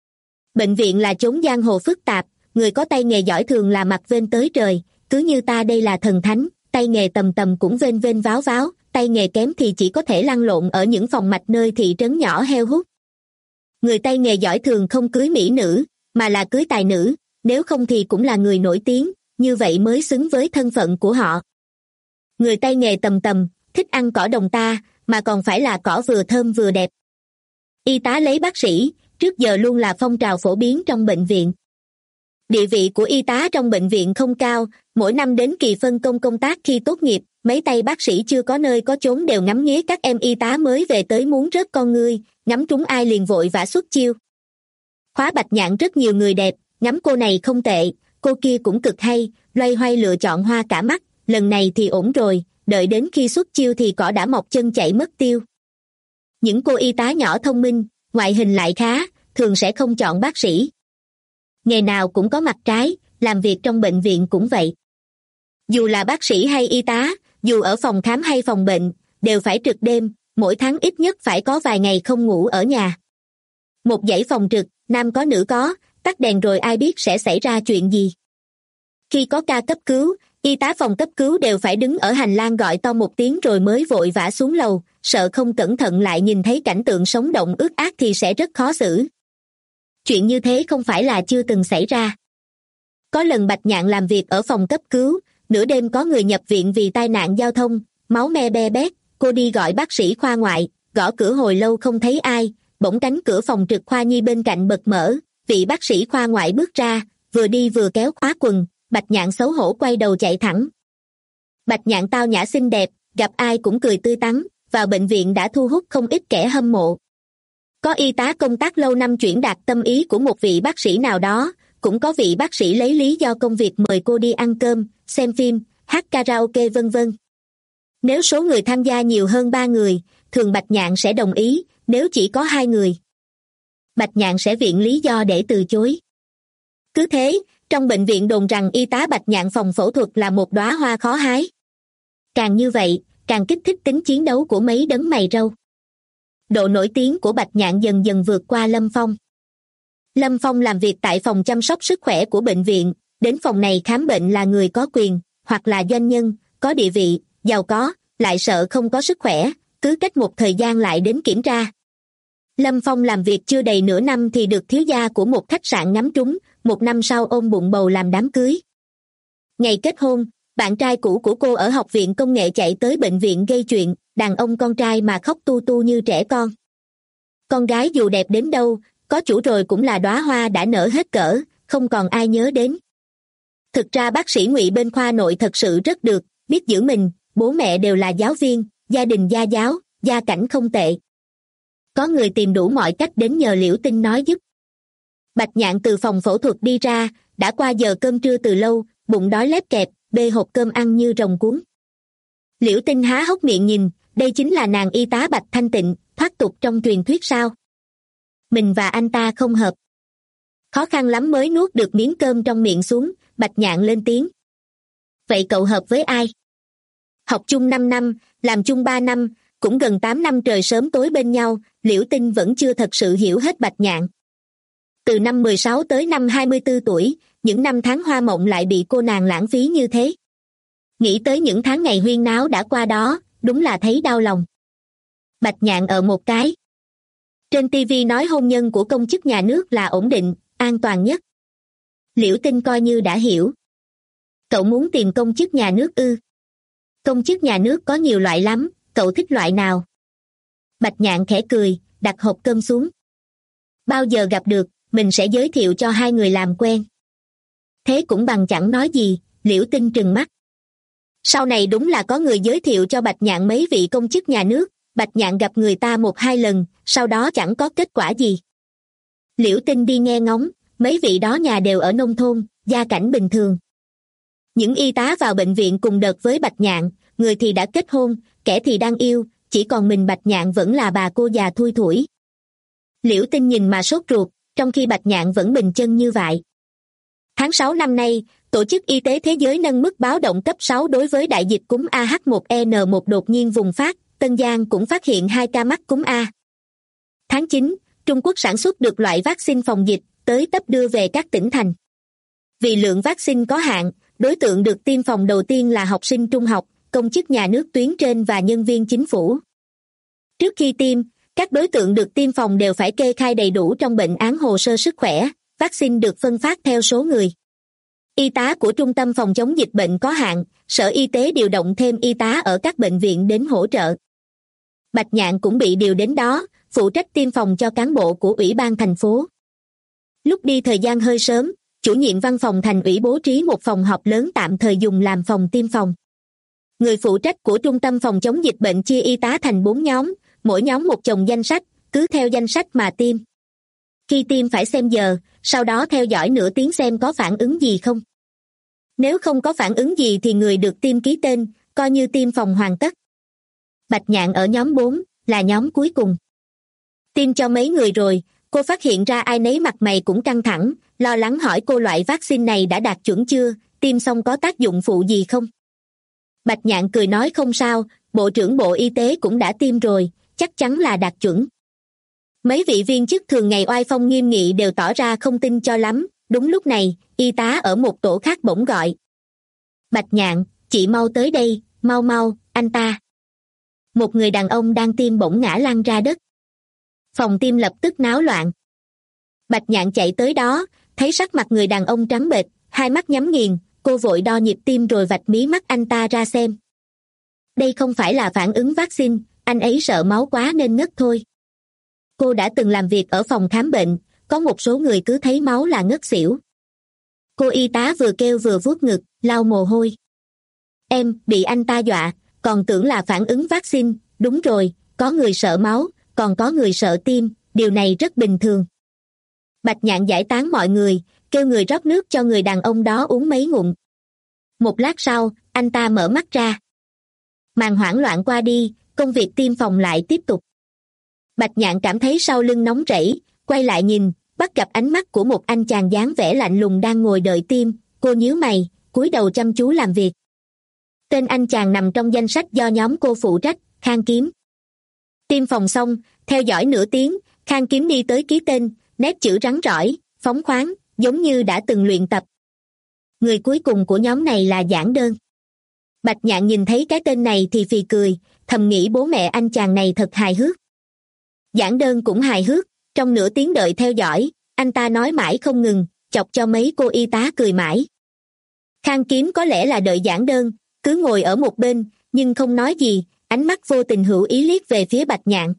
Bệnh viện là chốn giang hồ phức tạp, người có tay nghề giỏi thường là mặt vênh tới trời, cứ như ta đây là thần thánh, tay nghề tầm tầm cũng vênh vênh váo váo, tay nghề kém thì chỉ có thể lăn lộn ở những phòng mạch nơi thị trấn nhỏ heo hút. Người tay nghề giỏi thường không cưới mỹ nữ, mà là cưới tài nữ, nếu không thì cũng là người nổi tiếng, như vậy mới xứng với thân phận của họ. Người tay nghề tầm tầm, thích ăn cỏ đồng ta, mà còn phải là cỏ vừa thơm vừa đẹp. Y tá lấy bác sĩ, trước giờ luôn là phong trào phổ biến trong bệnh viện. Địa vị của y tá trong bệnh viện không cao, mỗi năm đến kỳ phân công công tác khi tốt nghiệp, mấy tay bác sĩ chưa có nơi có chốn đều ngắm nghía các em y tá mới về tới muốn rớt con ngươi, ngắm trúng ai liền vội vã xuất chiêu. Khóa Bạch Nhạn rất nhiều người đẹp, ngắm cô này không tệ, cô kia cũng cực hay, loay hoay lựa chọn hoa cả mắt, lần này thì ổn rồi, đợi đến khi xuất chiêu thì cỏ đã mọc chân chạy mất tiêu. Những cô y tá nhỏ thông minh, ngoại hình lại khá, thường sẽ không chọn bác sĩ. Nghề nào cũng có mặt trái, làm việc trong bệnh viện cũng vậy. Dù là bác sĩ hay y tá, dù ở phòng khám hay phòng bệnh, đều phải trực đêm, mỗi tháng ít nhất phải có vài ngày không ngủ ở nhà. Một dãy phòng trực, nam có nữ có, tắt đèn rồi ai biết sẽ xảy ra chuyện gì. Khi có ca cấp cứu, y tá phòng cấp cứu đều phải đứng ở hành lang gọi to một tiếng rồi mới vội vã xuống lầu, sợ không cẩn thận lại nhìn thấy cảnh tượng sống động ướt át thì sẽ rất khó xử. Chuyện như thế không phải là chưa từng xảy ra. Có lần Bạch Nhạn làm việc ở phòng cấp cứu, nửa đêm có người nhập viện vì tai nạn giao thông, máu me be bét, cô đi gọi bác sĩ khoa ngoại, gõ cửa hồi lâu không thấy ai, bỗng cánh cửa phòng trực khoa nhi bên cạnh bật mở, vị bác sĩ khoa ngoại bước ra, vừa đi vừa kéo khóa quần, Bạch Nhạn xấu hổ quay đầu chạy thẳng. Bạch Nhạn tao nhã xinh đẹp, gặp ai cũng cười tươi tắn, vào bệnh viện đã thu hút không ít kẻ hâm mộ. Có y tá công tác lâu năm chuyển đạt tâm ý của một vị bác sĩ nào đó, cũng có vị bác sĩ lấy lý do công việc mời cô đi ăn cơm, xem phim, hát karaoke vân vân. Nếu số người tham gia nhiều hơn ba người, thường Bạch Nhạn sẽ đồng ý, nếu chỉ có hai người, Bạch Nhạn sẽ viện lý do để từ chối. Cứ thế, trong bệnh viện đồn rằng y tá Bạch Nhạn phòng phẫu thuật là một đóa hoa khó hái. Càng như vậy, càng kích thích tính chiến đấu của mấy đấng mày râu. Độ nổi tiếng của Bạch Nhạn dần dần vượt qua Lâm Phong. Lâm Phong làm việc tại phòng chăm sóc sức khỏe của bệnh viện, đến phòng này khám bệnh là người có quyền, hoặc là doanh nhân, có địa vị, giàu có, lại sợ không có sức khỏe, cứ cách một thời gian lại đến kiểm tra. Lâm Phong làm việc chưa đầy nửa năm thì được thiếu gia của một khách sạn ngắm trúng, một năm sau ôm bụng bầu làm đám cưới. Ngày kết hôn, bạn trai cũ của cô ở học viện công nghệ chạy tới bệnh viện gây chuyện, đàn ông con trai mà khóc tu tu như trẻ con. Con gái dù đẹp đến đâu, có chủ rồi cũng là đóa hoa đã nở hết cỡ, không còn ai nhớ đến. Thực ra bác sĩ Ngụy bên khoa nội thật sự rất được, biết giữ mình, bố mẹ đều là giáo viên, gia đình gia giáo, gia cảnh không tệ. Có người tìm đủ mọi cách đến nhờ Liễu Tinh nói giúp. Bạch Nhạn từ phòng phẫu thuật đi ra, đã qua giờ cơm trưa từ lâu, bụng đói lép kẹp, bê hộp cơm ăn như rồng cuốn. Liễu Tinh há hốc miệng nhìn, đây chính là nàng y tá Bạch Thanh Tịnh, thoát tục trong truyền thuyết sao? Mình và anh ta không hợp. Khó khăn lắm mới nuốt được miếng cơm trong miệng xuống, Bạch Nhạn lên tiếng. Vậy cậu hợp với ai? Học chung năm năm, làm chung ba năm, cũng gần tám năm trời sớm tối bên nhau, Liễu Tinh vẫn chưa thật sự hiểu hết Bạch Nhạn. Từ năm mười sáu tới năm hai mươi tư tuổi, những năm tháng hoa mộng lại bị cô nàng lãng phí như thế. Nghĩ tới những tháng ngày huyên náo đã qua đó, đúng là thấy đau lòng. Bạch Nhạn ở một cái. Trên ti vi nói hôn nhân của công chức nhà nước là ổn định, an toàn nhất. Liễu Tinh coi như đã hiểu. Cậu muốn tìm công chức nhà nước ư? Công chức nhà nước có nhiều loại lắm, cậu thích loại nào? Bạch Nhạn khẽ cười, đặt hộp cơm xuống. Bao giờ gặp được, mình sẽ giới thiệu cho hai người làm quen. Thế cũng bằng chẳng nói gì, Liễu Tinh trừng mắt. Sau này đúng là có người giới thiệu cho Bạch Nhạn mấy vị công chức nhà nước, Bạch Nhạn gặp người ta một hai lần, sau đó chẳng có kết quả gì. Liễu Tinh đi nghe ngóng, mấy vị đó nhà đều ở nông thôn, gia cảnh bình thường. Những y tá vào bệnh viện cùng đợt với Bạch Nhạn, người thì đã kết hôn, kẻ thì đang yêu, chỉ còn mình Bạch Nhạn vẫn là bà cô già thui thủi. Liễu Tinh nhìn mà sốt ruột, trong khi Bạch Nhạn vẫn bình chân như vậy. Tháng sáu năm nay, Tổ chức Y tế Thế giới nâng mức báo động cấp sáu đối với đại dịch cúm A H một N một đột nhiên bùng phát, Tân Giang cũng phát hiện hai ca mắc cúm A. Tháng chín, Trung Quốc sản xuất được loại vaccine phòng dịch, tới tấp đưa về các tỉnh thành. Vì lượng vaccine có hạn, đối tượng được tiêm phòng đầu tiên là học sinh trung học, công chức nhà nước tuyến trên và nhân viên chính phủ. Trước khi tiêm, các đối tượng được tiêm phòng đều phải kê khai đầy đủ trong bệnh án hồ sơ sức khỏe, vaccine được phân phát theo số người. Y tá của Trung tâm Phòng chống dịch bệnh có hạn, Sở Y tế điều động thêm y tá ở các bệnh viện đến hỗ trợ. Bạch Nhạn cũng bị điều đến đó, phụ trách tiêm phòng cho cán bộ của Ủy ban thành phố. Lúc đi thời gian hơi sớm, chủ nhiệm văn phòng thành ủy bố trí một phòng họp lớn tạm thời dùng làm phòng tiêm phòng. Người phụ trách của Trung tâm Phòng chống dịch bệnh chia y tá thành bốn nhóm, mỗi nhóm một chồng danh sách, cứ theo danh sách mà tiêm. Khi tiêm phải xem giờ, sau đó theo dõi nửa tiếng xem có phản ứng gì không. Nếu không có phản ứng gì thì người được tiêm ký tên, coi như tiêm phòng hoàn tất. Bạch Nhạn ở nhóm bốn, là nhóm cuối cùng. Tiêm cho mấy người rồi, cô phát hiện ra ai nấy mặt mày cũng căng thẳng, lo lắng hỏi cô loại vaccine này đã đạt chuẩn chưa, tiêm xong có tác dụng phụ gì không? Bạch Nhạn cười nói không sao, Bộ trưởng Bộ Y tế cũng đã tiêm rồi, chắc chắn là đạt chuẩn. Mấy vị viên chức thường ngày oai phong nghiêm nghị đều tỏ ra không tin cho lắm, đúng lúc này, y tá ở một tổ khác bỗng gọi. Bạch Nhạn, chị mau tới đây, mau mau, anh ta. Một người đàn ông đang tiêm bỗng ngã lăn ra đất. Phòng tiêm lập tức náo loạn. Bạch Nhạn chạy tới đó, thấy sắc mặt người đàn ông trắng bệch, hai mắt nhắm nghiền, cô vội đo nhịp tim rồi vạch mí mắt anh ta ra xem. Đây không phải là phản ứng vaccine, anh ấy sợ máu quá nên ngất thôi. Cô đã từng làm việc ở phòng khám bệnh, có một số người cứ thấy máu là ngất xỉu. Cô y tá vừa kêu vừa vuốt ngực, lau mồ hôi. Em, bị anh ta dọa, còn tưởng là phản ứng vaccine, đúng rồi, có người sợ máu, còn có người sợ tim, điều này rất bình thường. Bạch Nhạn giải tán mọi người, kêu người rót nước cho người đàn ông đó uống mấy ngụm. Một lát sau, anh ta mở mắt ra. Màn hoảng loạn qua đi, công việc tiêm phòng lại tiếp tục. Bạch Nhạn cảm thấy sau lưng nóng rẫy, quay lại nhìn, bắt gặp ánh mắt của một anh chàng dáng vẻ lạnh lùng đang ngồi đợi tiêm, cô nhíu mày, cúi đầu chăm chú làm việc. Tên anh chàng nằm trong danh sách do nhóm cô phụ trách, Khang Kiếm. Tiêm phòng xong, theo dõi nửa tiếng, Khang Kiếm đi tới ký tên, nét chữ rắn rỏi, phóng khoáng, giống như đã từng luyện tập. Người cuối cùng của nhóm này là Giảng Đơn. Bạch Nhạn nhìn thấy cái tên này thì phì cười, thầm nghĩ bố mẹ anh chàng này thật hài hước. Giảng Đơn cũng hài hước, trong nửa tiếng đợi theo dõi, anh ta nói mãi không ngừng, chọc cho mấy cô y tá cười mãi. Khang Kiếm có lẽ là đợi Giảng Đơn, cứ ngồi ở một bên, nhưng không nói gì, ánh mắt vô tình hữu ý liếc về phía Bạch Nhạn.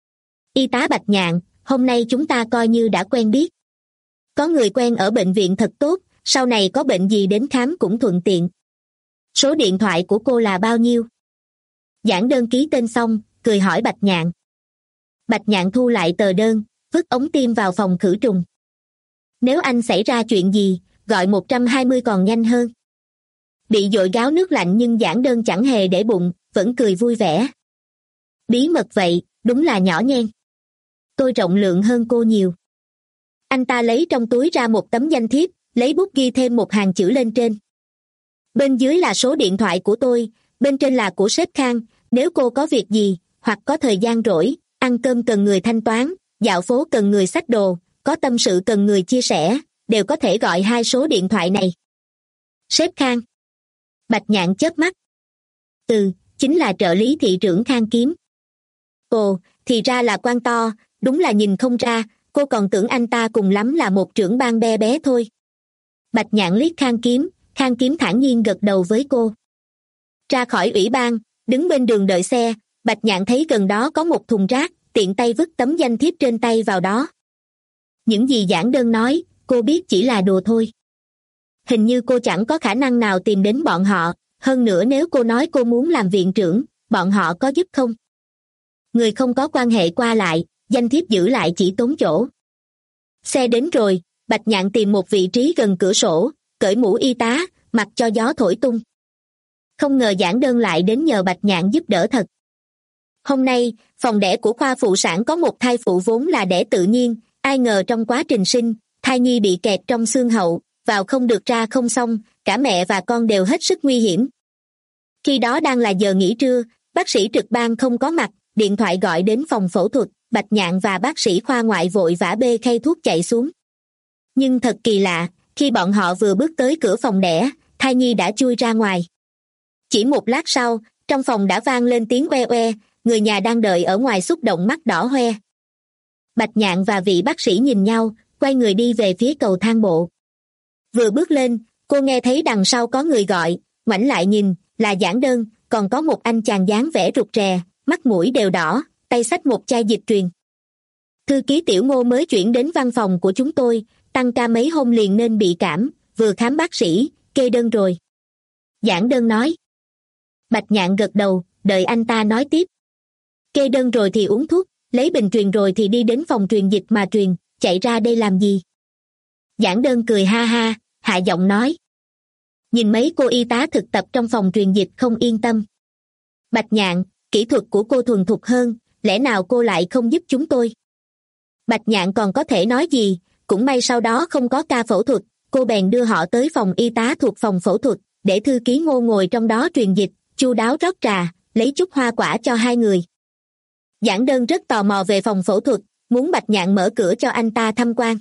Y tá Bạch Nhạn, hôm nay chúng ta coi như đã quen biết. Có người quen ở bệnh viện thật tốt, sau này có bệnh gì đến khám cũng thuận tiện. Số điện thoại của cô là bao nhiêu? Giảng đơn ký tên xong, cười hỏi Bạch Nhạn. Bạch Nhạn thu lại tờ đơn, vứt ống tiêm vào phòng khử trùng. Nếu anh xảy ra chuyện gì, gọi một trăm hai mươi còn nhanh hơn. Bị dội gáo nước lạnh nhưng giảng đơn chẳng hề để bụng, vẫn cười vui vẻ. Bí mật vậy, đúng là nhỏ nhen. Tôi rộng lượng hơn cô nhiều. Anh ta lấy trong túi ra một tấm danh thiếp, lấy bút ghi thêm một hàng chữ lên trên. Bên dưới là số điện thoại của tôi, bên trên là của sếp Khang, nếu cô có việc gì, hoặc có thời gian rỗi, ăn cơm cần người thanh toán, dạo phố cần người xách đồ, có tâm sự cần người chia sẻ, đều có thể gọi hai số điện thoại này. Sếp Khang. Bạch Nhạn chớp mắt. Ừ, chính là trợ lý thị trưởng Khang Kiếm. Ồ, thì ra là quan to, đúng là nhìn không ra, cô còn tưởng anh ta cùng lắm là một trưởng ban bé bé thôi. Bạch Nhạn liếc Khang Kiếm, Khang Kiếm thản nhiên gật đầu với cô. Ra khỏi ủy ban, đứng bên đường đợi xe, Bạch Nhạn thấy gần đó có một thùng rác, tiện tay vứt tấm danh thiếp trên tay vào đó. Những gì giảng đơn nói, cô biết chỉ là đùa thôi. Hình như cô chẳng có khả năng nào tìm đến bọn họ, hơn nữa nếu cô nói cô muốn làm viện trưởng, bọn họ có giúp không? Người không có quan hệ qua lại, danh thiếp giữ lại chỉ tốn chỗ. Xe đến rồi, Bạch Nhạn tìm một vị trí gần cửa sổ, cởi mũ y tá, mặc cho gió thổi tung. Không ngờ giảng đơn lại đến nhờ Bạch Nhạn giúp đỡ thật. Hôm nay, phòng đẻ của khoa phụ sản có một thai phụ vốn là đẻ tự nhiên, ai ngờ trong quá trình sinh, thai nhi bị kẹt trong xương hậu, vào không được ra không xong, cả mẹ và con đều hết sức nguy hiểm. Khi đó đang là giờ nghỉ trưa, bác sĩ trực ban không có mặt, điện thoại gọi đến phòng phẫu thuật, Bạch Nhạn và bác sĩ khoa ngoại vội vã bê khay thuốc chạy xuống. Nhưng thật kỳ lạ, khi bọn họ vừa bước tới cửa phòng đẻ, thai nhi đã chui ra ngoài. Chỉ một lát sau, trong phòng đã vang lên tiếng oe oe, người nhà đang đợi ở ngoài xúc động mắt đỏ hoe. Bạch Nhạn và vị bác sĩ nhìn nhau, quay người đi về phía cầu thang bộ. Vừa bước lên, cô nghe thấy đằng sau có người gọi, ngoảnh lại nhìn, là giảng đơn, còn có một anh chàng dáng vẻ rụt rè, mắt mũi đều đỏ, tay xách một chai dịch truyền. Thư ký Tiểu Ngô mới chuyển đến văn phòng của chúng tôi, tăng ca mấy hôm liền nên bị cảm, vừa khám bác sĩ, kê đơn rồi. Giảng đơn nói. Bạch Nhạn gật đầu, đợi anh ta nói tiếp. Kê đơn rồi thì uống thuốc, lấy bình truyền rồi thì đi đến phòng truyền dịch mà truyền, chạy ra đây làm gì? Giảng đơn cười ha ha, hạ giọng nói. Nhìn mấy cô y tá thực tập trong phòng truyền dịch không yên tâm. Bạch Nhạn, kỹ thuật của cô thuần thục hơn, lẽ nào cô lại không giúp chúng tôi? Bạch Nhạn còn có thể nói gì, cũng may sau đó không có ca phẫu thuật, cô bèn đưa họ tới phòng y tá thuộc phòng phẫu thuật, để thư ký Ngô ngồi trong đó truyền dịch, chu đáo rót trà, lấy chút hoa quả cho hai người. Giảng đơn rất tò mò về phòng phẫu thuật, muốn Bạch Nhạn mở cửa cho anh ta tham quan.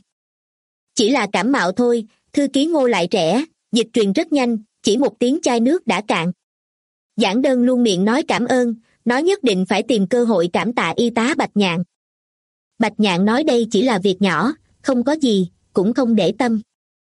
Chỉ là cảm mạo thôi, thư ký Ngô lại trẻ, dịch truyền rất nhanh, chỉ một tiếng chai nước đã cạn. Giảng đơn luôn miệng nói cảm ơn, nói nhất định phải tìm cơ hội cảm tạ y tá Bạch Nhạn. Bạch Nhạn nói đây chỉ là việc nhỏ, không có gì, cũng không để tâm.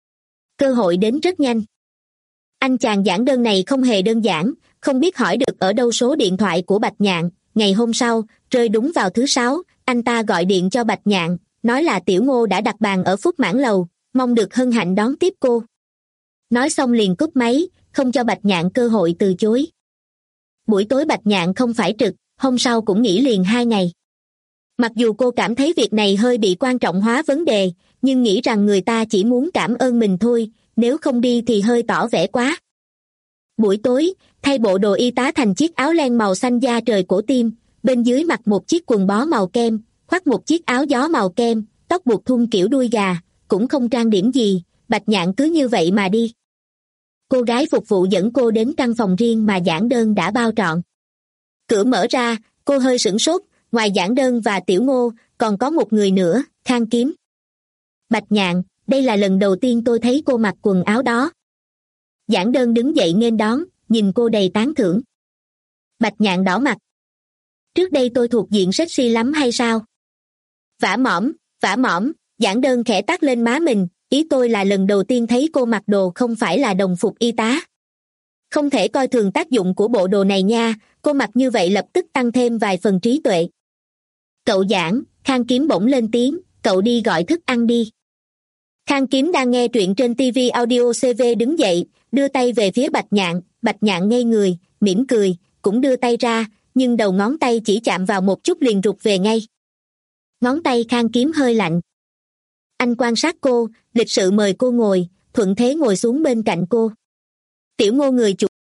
Cơ hội đến rất nhanh. Anh chàng giảng đơn này không hề đơn giản, không biết hỏi được ở đâu số điện thoại của Bạch Nhạn. Ngày hôm sau, rơi đúng vào thứ sáu, anh ta gọi điện cho Bạch Nhạn, nói là Tiểu Ngô đã đặt bàn ở Phúc Mãn Lầu, mong được hân hạnh đón tiếp cô. Nói xong liền cúp máy, không cho Bạch Nhạn cơ hội từ chối. Buổi tối Bạch Nhạn không phải trực, hôm sau cũng nghỉ liền hai ngày. Mặc dù cô cảm thấy việc này hơi bị quan trọng hóa vấn đề, nhưng nghĩ rằng người ta chỉ muốn cảm ơn mình thôi, nếu không đi thì hơi tỏ vẻ quá. Buổi tối, thay bộ đồ y tá thành chiếc áo len màu xanh da trời cổ tim, bên dưới mặc một chiếc quần bó màu kem, khoác một chiếc áo gió màu kem, tóc buộc thun kiểu đuôi gà, cũng không trang điểm gì, Bạch Nhạn cứ như vậy mà đi. Cô gái phục vụ dẫn cô đến căn phòng riêng mà giảng đơn đã bao trọn. Cửa mở ra, cô hơi sửng sốt, ngoài giảng đơn và Tiểu Ngô, còn có một người nữa, Khang Kiếm. Bạch Nhạn, đây là lần đầu tiên tôi thấy cô mặc quần áo đó. Giảng đơn đứng dậy nghênh đón, nhìn cô đầy tán thưởng. Bạch Nhạn đỏ mặt. Trước đây tôi thuộc diện sexy lắm hay sao? Vả mỏm, vả mỏm, giảng đơn khẽ tát lên má mình, ý tôi là lần đầu tiên thấy cô mặc đồ không phải là đồng phục y tá. Không thể coi thường tác dụng của bộ đồ này nha, cô mặc như vậy lập tức tăng thêm vài phần trí tuệ. Cậu Giảng, Khang Kiếm bỗng lên tiếng, cậu đi gọi thức ăn đi. Khang Kiếm đang nghe truyện trên ti vi Audio xê vê đứng dậy, đưa tay về phía Bạch Nhạn, Bạch Nhạn ngây người, mỉm cười, cũng đưa tay ra, nhưng đầu ngón tay chỉ chạm vào một chút liền rụt về ngay. Ngón tay Khang Kiếm hơi lạnh. Anh quan sát cô, lịch sự mời cô ngồi, thuận thế ngồi xuống bên cạnh cô. Tiểu Ngô người chủ.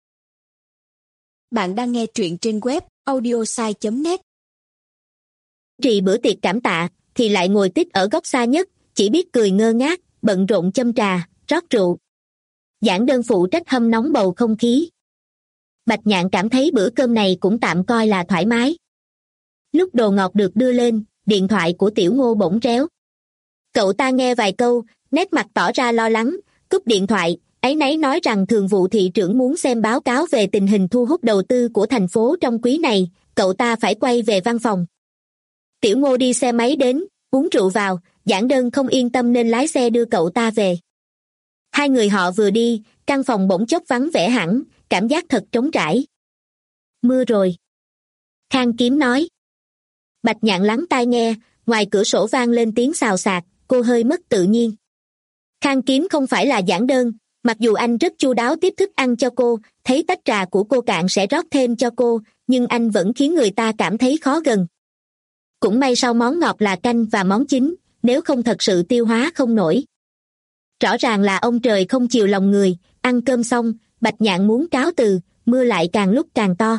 Bạn đang nghe truyện trên web audiosai chấm net. Trì bữa tiệc cảm tạ, thì lại ngồi tít ở góc xa nhất, chỉ biết cười ngơ ngác, bận rộn châm trà, rót rượu. Giảng Đơn phụ trách hâm nóng bầu không khí. Bạch Nhạn cảm thấy bữa cơm này cũng tạm coi là thoải mái. Lúc đồ ngọt được đưa lên, điện thoại của Tiểu Ngô bỗng réo. Cậu ta nghe vài câu, nét mặt tỏ ra lo lắng, cúp điện thoại, áy náy nói rằng thường vụ thị trưởng muốn xem báo cáo về tình hình thu hút đầu tư của thành phố trong quý này, cậu ta phải quay về văn phòng. Tiểu Ngô đi xe máy đến, uống rượu vào, Giảng Đơn không yên tâm nên lái xe đưa cậu ta về. Hai người họ vừa đi, căn phòng bỗng chốc vắng vẻ hẳn, cảm giác thật trống trải. Mưa rồi. Khang Kiếm nói. Bạch Nhạn lắng tai nghe, ngoài cửa sổ vang lên tiếng xào xạc, cô hơi mất tự nhiên. Khang Kiếm không phải là Giảng Đơn, mặc dù anh rất chu đáo tiếp thức ăn cho cô, thấy tách trà của cô cạn sẽ rót thêm cho cô, nhưng anh vẫn khiến người ta cảm thấy khó gần. Cũng may sau món ngọt là canh và món chính, nếu không thật sự tiêu hóa không nổi. Rõ ràng là ông trời không chiều lòng người, ăn cơm xong, Bạch Nhạn muốn cáo từ, mưa lại càng lúc càng to.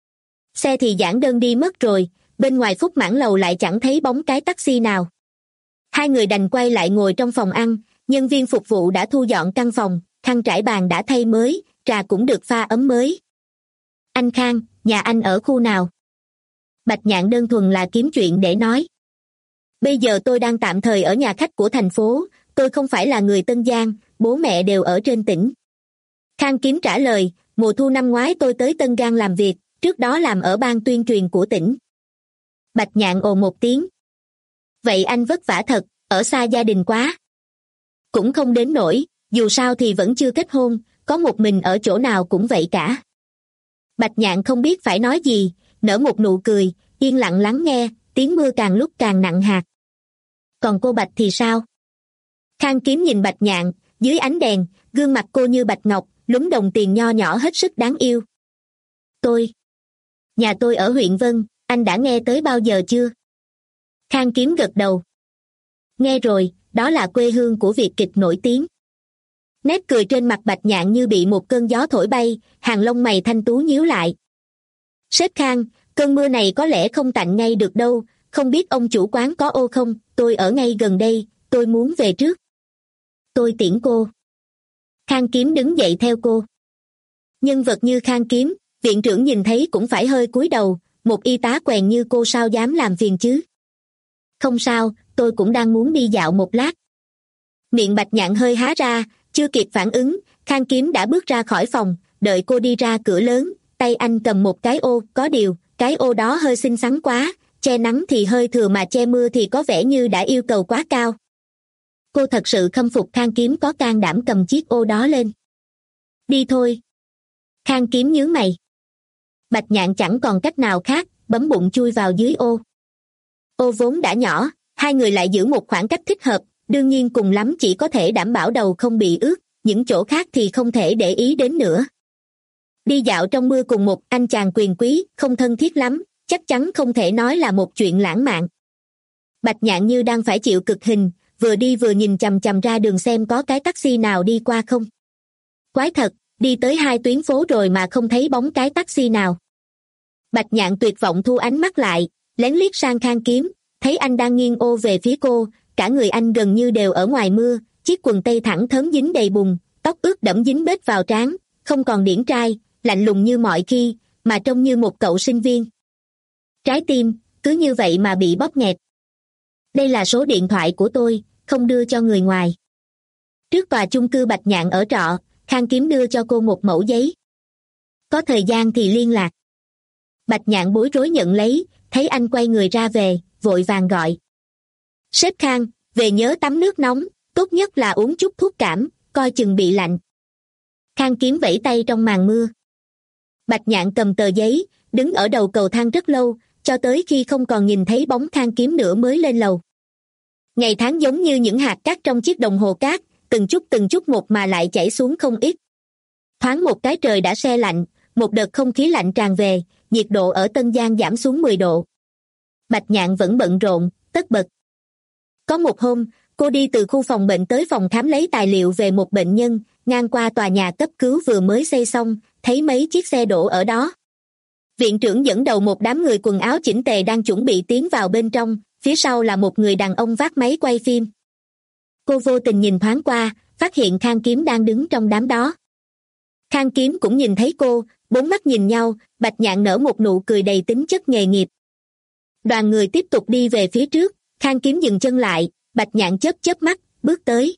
Xe thì Giảng Đơn đi mất rồi, bên ngoài Phúc Mãn Lầu lại chẳng thấy bóng cái taxi nào. Hai người đành quay lại ngồi trong phòng ăn, nhân viên phục vụ đã thu dọn căn phòng, khăn trải bàn đã thay mới, trà cũng được pha ấm mới. Anh Khang, nhà anh ở khu nào? Bạch Nhạn đơn thuần là kiếm chuyện để nói. Bây giờ tôi đang tạm thời ở nhà khách của thành phố, tôi không phải là người Tân Giang, bố mẹ đều ở trên tỉnh. Khang Kiếm trả lời, mùa thu năm ngoái tôi tới Tân Giang làm việc, trước đó làm ở ban tuyên truyền của tỉnh. Bạch Nhạn ồ một tiếng. Vậy anh vất vả thật, ở xa gia đình quá. Cũng không đến nỗi, dù sao thì vẫn chưa kết hôn, có một mình ở chỗ nào cũng vậy cả. Bạch Nhạn không biết phải nói gì, nở một nụ cười, yên lặng lắng nghe, tiếng mưa càng lúc càng nặng hạt. Còn cô Bạch thì sao? Khang Kiếm nhìn Bạch Nhạn, dưới ánh đèn, gương mặt cô như bạch ngọc, lúm đồng tiền nho nhỏ hết sức đáng yêu. Tôi. Nhà tôi ở huyện Vân, anh đã nghe tới bao giờ chưa? Khang Kiếm gật đầu. Nghe rồi, đó là quê hương của Việt kịch nổi tiếng. Nét cười trên mặt Bạch Nhạn như bị một cơn gió thổi bay, hàng lông mày thanh tú nhíu lại. Sếp Khang, cơn mưa này có lẽ không tạnh ngay được đâu, không biết ông chủ quán có ô không, tôi ở ngay gần đây, tôi muốn về trước. Tôi tiễn cô. Khang Kiếm đứng dậy theo cô. Nhân vật như Khang Kiếm, viện trưởng nhìn thấy cũng phải hơi cúi đầu, một y tá quèn như cô sao dám làm phiền chứ. Không sao, tôi cũng đang muốn đi dạo một lát. Miệng Bạch Nhạn hơi há ra, chưa kịp phản ứng, Khang Kiếm đã bước ra khỏi phòng, đợi cô đi ra cửa lớn, tay anh cầm một cái ô, có điều, cái ô đó hơi xinh xắn quá, che nắng thì hơi thừa mà che mưa thì có vẻ như đã yêu cầu quá cao. Cô thật sự khâm phục Khang Kiếm có can đảm cầm chiếc ô đó lên. Đi thôi. Khang Kiếm nhướng mày. Bạch Nhạn chẳng còn cách nào khác, bấm bụng chui vào dưới ô. Ô vốn đã nhỏ, hai người lại giữ một khoảng cách thích hợp, đương nhiên cùng lắm chỉ có thể đảm bảo đầu không bị ướt, những chỗ khác thì không thể để ý đến nữa. Đi dạo trong mưa cùng một anh chàng quyền quý, không thân thiết lắm, chắc chắn không thể nói là một chuyện lãng mạn. Bạch Nhạn như đang phải chịu cực hình, vừa đi vừa nhìn chằm chằm ra đường xem có cái taxi nào đi qua không. Quái thật, đi tới hai tuyến phố rồi mà không thấy bóng cái taxi nào. Bạch Nhạn tuyệt vọng thu ánh mắt lại, lén liếc sang Khang Kiếm, thấy anh đang nghiêng ô về phía cô, cả người anh gần như đều ở ngoài mưa, chiếc quần tây thẳng thớm dính đầy bùn, tóc ướt đẫm dính bết vào trán, không còn điển trai, lạnh lùng như mọi khi, mà trông như một cậu sinh viên. Trái tim, cứ như vậy mà bị bóp nghẹt. Đây là số điện thoại của tôi, không đưa cho người ngoài. Trước tòa chung cư Bạch Nhạn ở trọ, Khang Kiếm đưa cho cô một mẩu giấy. Có thời gian thì liên lạc. Bạch Nhạn bối rối nhận lấy, thấy anh quay người ra về, vội vàng gọi. Sếp Khang, về nhớ tắm nước nóng, tốt nhất là uống chút thuốc cảm, coi chừng bị lạnh. Khang Kiếm vẫy tay trong màn mưa. Bạch Nhạn cầm tờ giấy, đứng ở đầu cầu thang rất lâu, cho tới khi không còn nhìn thấy bóng Khang Kiếm nữa mới lên lầu. Ngày tháng giống như những hạt cát trong chiếc đồng hồ cát, từng chút từng chút một mà lại chảy xuống không ít. Thoáng một cái trời đã se lạnh, một đợt không khí lạnh tràn về, nhiệt độ ở Tân Giang giảm xuống mười độ. Bạch Nhạn vẫn bận rộn, tất bật. Có một hôm, cô đi từ khu phòng bệnh tới phòng khám lấy tài liệu về một bệnh nhân, ngang qua tòa nhà cấp cứu vừa mới xây xong, thấy mấy chiếc xe đổ ở đó. Viện trưởng dẫn đầu một đám người quần áo chỉnh tề đang chuẩn bị tiến vào bên trong, phía sau là một người đàn ông vác máy quay phim. Cô vô tình nhìn thoáng qua, phát hiện Khang Kiếm đang đứng trong đám đó. Khang Kiếm cũng nhìn thấy cô, bốn mắt nhìn nhau, Bạch Nhạn nở một nụ cười đầy tính chất nghề nghiệp. Đoàn người tiếp tục đi về phía trước, Khang Kiếm dừng chân lại, Bạch Nhạn chớp chớp mắt, bước tới.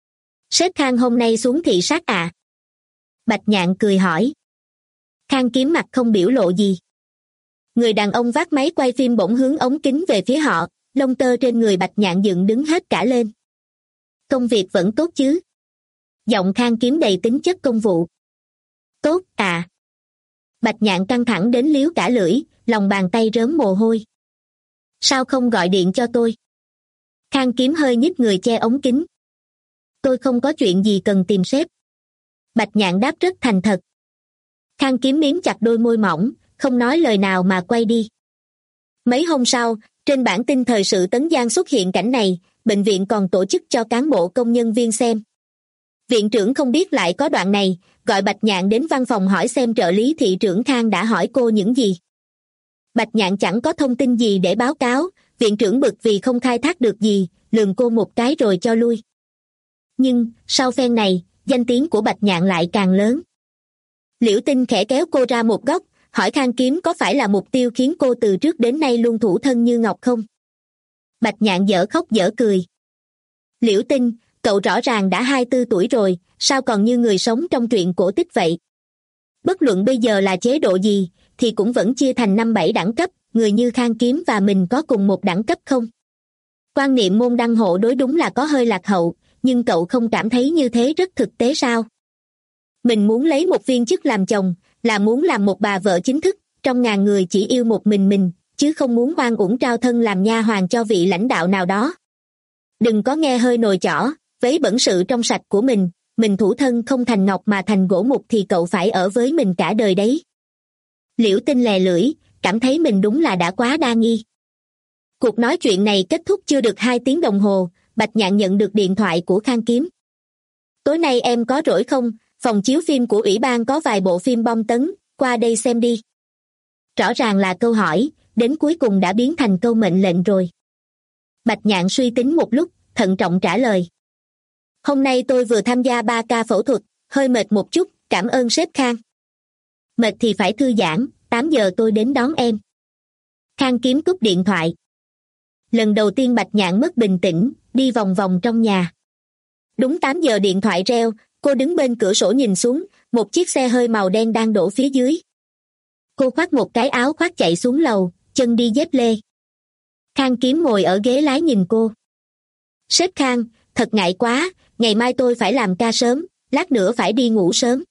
Sếp Khang hôm nay xuống thị sát à? Bạch Nhạn cười hỏi. Khang Kiếm mặt không biểu lộ gì. Người đàn ông vác máy quay phim bỗng hướng ống kính về phía họ, lông tơ trên người Bạch Nhạn dựng đứng hết cả lên. Công việc vẫn tốt chứ? Giọng Khang Kiếm đầy tính chất công vụ. Tốt à? Bạch Nhạn căng thẳng đến liếu cả lưỡi, lòng bàn tay rớm mồ hôi. Sao không gọi điện cho tôi? Khang Kiếm hơi nhích người che ống kính. Tôi không có chuyện gì cần tìm sếp. Bạch Nhạn đáp rất thành thật. Khang Kiếm miếm chặt đôi môi mỏng, không nói lời nào mà quay đi. Mấy hôm sau, trên bản tin thời sự Tấn Giang xuất hiện cảnh này, bệnh viện còn tổ chức cho cán bộ công nhân viên xem. Viện trưởng không biết lại có đoạn này, gọi Bạch Nhạn đến văn phòng hỏi xem trợ lý thị trưởng Khang đã hỏi cô những gì. Bạch Nhạn chẳng có thông tin gì để báo cáo, viện trưởng bực vì không khai thác được gì, lườm cô một cái rồi cho lui. Nhưng, sau phen này, danh tiếng của Bạch Nhạn lại càng lớn. Liễu Tinh khẽ kéo cô ra một góc, hỏi Khang Kiếm có phải là mục tiêu khiến cô từ trước đến nay luôn thủ thân như ngọc không? Bạch Nhạn dở khóc dở cười. Liễu Tinh, cậu rõ ràng đã hai mươi tư tuổi rồi, sao còn như người sống trong truyện cổ tích vậy? Bất luận bây giờ là chế độ gì, thì cũng vẫn chia thành năm bảy đẳng cấp, người như Khang Kiếm và mình có cùng một đẳng cấp không? Quan niệm môn đăng hộ đối đúng là có hơi lạc hậu, nhưng cậu không cảm thấy như thế rất thực tế sao? Mình muốn lấy một viên chức làm chồng, là muốn làm một bà vợ chính thức, trong ngàn người chỉ yêu một mình mình, chứ không muốn oan uổng trao thân làm nha hoàn cho vị lãnh đạo nào đó. Đừng có nghe hơi nồi chỏ, vấy bẩn sự trong sạch của mình, mình thủ thân không thành ngọc mà thành gỗ mục thì cậu phải ở với mình cả đời đấy. Liễu Tinh lè lưỡi, cảm thấy mình đúng là đã quá đa nghi. Cuộc nói chuyện này kết thúc chưa được hai tiếng đồng hồ, Bạch Nhạn nhận được điện thoại của Khang Kiếm. Tối nay em có rỗi không? Phòng chiếu phim của ủy ban có vài bộ phim bom tấn, qua đây xem đi. Rõ ràng là câu hỏi, đến cuối cùng đã biến thành câu mệnh lệnh rồi. Bạch Nhạn suy tính một lúc, thận trọng trả lời. Hôm nay tôi vừa tham gia ba ca phẫu thuật, hơi mệt một chút, cảm ơn sếp Khang. Mệt thì phải thư giãn, tám giờ tôi đến đón em. Khang Kiếm cúp điện thoại. Lần đầu tiên Bạch Nhạn mất bình tĩnh, đi vòng vòng trong nhà. Đúng tám giờ điện thoại reo, cô đứng bên cửa sổ nhìn xuống, một chiếc xe hơi màu đen đang đổ phía dưới. Cô khoác một cái áo khoác chạy xuống lầu, chân đi dép lê. Khang Kiếm ngồi ở ghế lái nhìn cô. Sếp Khang, thật ngại quá, ngày mai tôi phải làm ca sớm, lát nữa phải đi ngủ sớm.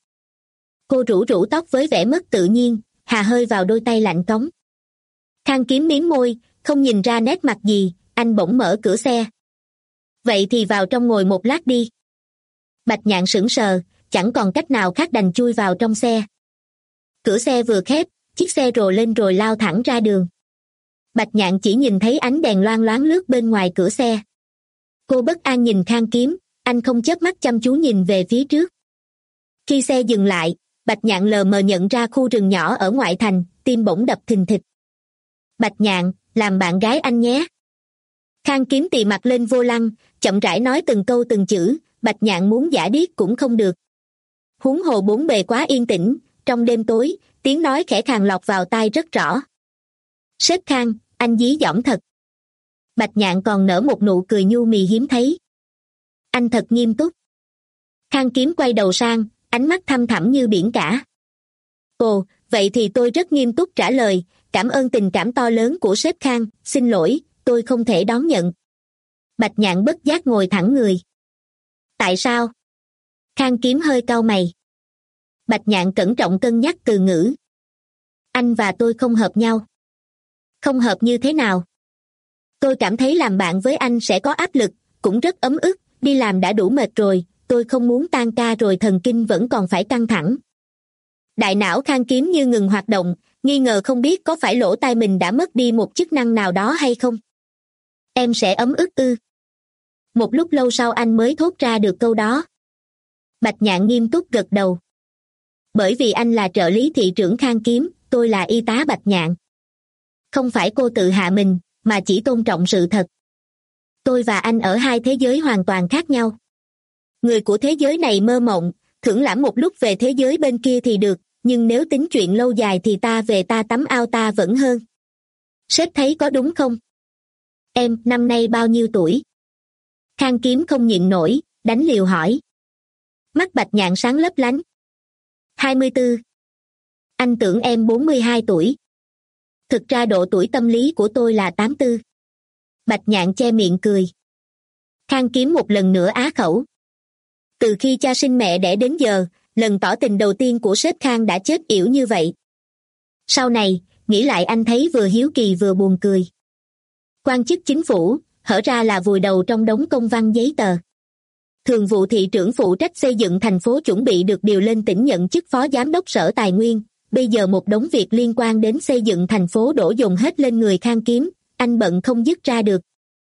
Cô rủ rủ tóc với vẻ mất tự nhiên, hà hơi vào đôi tay lạnh cống. Khang Kiếm mím môi, không nhìn ra nét mặt gì, anh bỗng mở cửa xe. Vậy thì vào trong ngồi một lát đi. Bạch Nhạn sững sờ, chẳng còn cách nào khác đành chui vào trong xe. Cửa xe vừa khép, chiếc xe rồ lên rồi lao thẳng ra đường. Bạch Nhạn chỉ nhìn thấy ánh đèn loang loáng lướt bên ngoài cửa xe. Cô bất an nhìn Khang Kiếm, anh không chớp mắt chăm chú nhìn về phía trước. Khi xe dừng lại, Bạch Nhạn lờ mờ nhận ra khu rừng nhỏ ở ngoại thành, tim bỗng đập thình thịch. Bạch Nhạn, làm bạn gái anh nhé. Khang Kiếm tì mặt lên vô lăng, chậm rãi nói từng câu từng chữ, Bạch Nhạn muốn giả điếc cũng không được. Huống hồ bốn bề quá yên tĩnh, trong đêm tối, tiếng nói khẽ khàn lọt vào tai rất rõ. Sếp Khang, anh dí dỏm thật. Bạch Nhạn còn nở một nụ cười nhu mì hiếm thấy. Anh thật nghiêm túc. Khang Kiếm quay đầu sang, ánh mắt thăm thẳm như biển cả. Ồ, vậy thì tôi rất nghiêm túc trả lời, cảm ơn tình cảm to lớn của sếp Khang, xin lỗi, tôi không thể đón nhận. Bạch Nhạn bất giác ngồi thẳng người. Tại sao? Khang Kiếm hơi cau mày. Bạch Nhạn cẩn trọng cân nhắc từ ngữ. Anh và tôi không hợp nhau. Không hợp như thế nào? Tôi cảm thấy làm bạn với anh sẽ có áp lực, cũng rất ấm ức, đi làm đã đủ mệt rồi, tôi không muốn tan ca rồi thần kinh vẫn còn phải căng thẳng. Đại não Khang Kiếm như ngừng hoạt động, nghi ngờ không biết có phải lỗ tai mình đã mất đi một chức năng nào đó hay không. Em sẽ ấm ức ư? Một lúc lâu sau anh mới thốt ra được câu đó. Bạch Nhạn nghiêm túc gật đầu. Bởi vì anh là trợ lý thị trưởng Khang Kiếm, tôi là y tá Bạch Nhạn. Không phải cô tự hạ mình, mà chỉ tôn trọng sự thật. Tôi và anh ở hai thế giới hoàn toàn khác nhau. Người của thế giới này mơ mộng, thưởng lãm một lúc về thế giới bên kia thì được, nhưng nếu tính chuyện lâu dài thì ta về ta tắm ao ta vẫn hơn. Sếp thấy có đúng không? Em, năm nay bao nhiêu tuổi? Khang Kiếm không nhịn nổi, đánh liều hỏi. Mắt Bạch Nhạn sáng lấp lánh. hai mươi tư. Anh tưởng em bốn mươi hai tuổi. Thực ra độ tuổi tâm lý của tôi là tám mươi tư. Bạch Nhạn che miệng cười. Khang Kiếm một lần nữa á khẩu. Từ khi cha sinh mẹ đẻ đến giờ, lần tỏ tình đầu tiên của sếp Khang đã chết yểu như vậy. Sau này, nghĩ lại anh thấy vừa hiếu kỳ vừa buồn cười. Quan chức chính phủ, hở ra là vùi đầu trong đống công văn giấy tờ. Thường vụ thị trưởng phụ trách xây dựng thành phố chuẩn bị được điều lên tỉnh nhận chức phó giám đốc sở tài nguyên. Bây giờ một đống việc liên quan đến xây dựng thành phố đổ dồn hết lên người Khang Kiếm, anh bận không dứt ra được.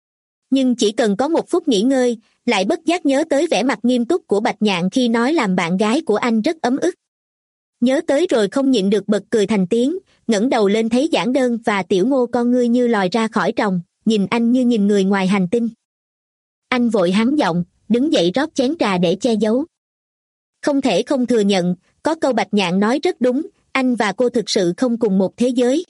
Nhưng chỉ cần có một phút nghỉ ngơi, lại bất giác nhớ tới vẻ mặt nghiêm túc của Bạch Nhạn khi nói làm bạn gái của anh rất ấm ức. Nhớ tới rồi không nhịn được bật cười thành tiếng, ngẩng đầu lên thấy giản đơn và tiểu ngô con ngươi như lòi ra khỏi tròng, nhìn anh như nhìn người ngoài hành tinh. Anh vội hắng giọng, đứng dậy rót chén trà để che giấu. Không thể không thừa nhận, có câu Bạch Nhạn nói rất đúng, anh và cô thực sự không cùng một thế giới.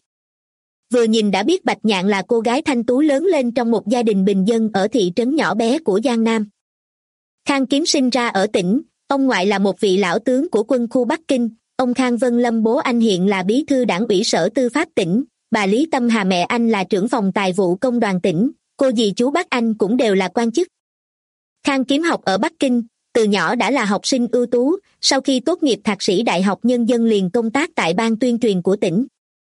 Vừa nhìn đã biết Bạch Nhạn là cô gái thanh tú lớn lên trong một gia đình bình dân ở thị trấn nhỏ bé của Giang Nam. Khang Kiếm sinh ra ở tỉnh, ông ngoại là một vị lão tướng của quân khu Bắc Kinh, ông Khang Vân Lâm bố anh hiện là bí thư đảng ủy sở tư pháp tỉnh, bà Lý Tâm Hà mẹ anh là trưởng phòng tài vụ công đoàn tỉnh, cô dì chú bác anh cũng đều là quan chức. Khang Kiếm học ở Bắc Kinh, từ nhỏ đã là học sinh ưu tú, sau khi tốt nghiệp thạc sĩ Đại học Nhân dân liền công tác tại ban tuyên truyền của tỉnh.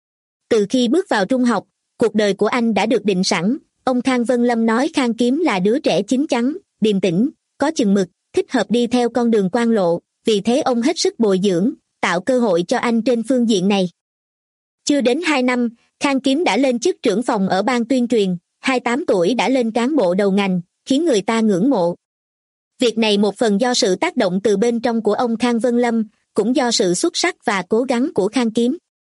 Từ khi bước vào trung học, cuộc đời của anh đã được định sẵn, ông Khang Vân Lâm nói Khang Kiếm là đứa trẻ chín chắn, điềm tĩnh, có chừng mực, thích hợp đi theo con đường quan lộ, vì thế ông hết sức bồi dưỡng, tạo cơ hội cho anh trên phương diện này. Chưa đến hai năm, Khang Kiếm đã lên chức trưởng phòng ở ban tuyên truyền, hai mươi tám tuổi đã lên cán bộ đầu ngành, khiến người ta ngưỡng mộ. Việc này một phần do sự tác động từ bên trong của ông Khang Vân Lâm, cũng do sự xuất sắc và cố gắng của Khang Kiếm.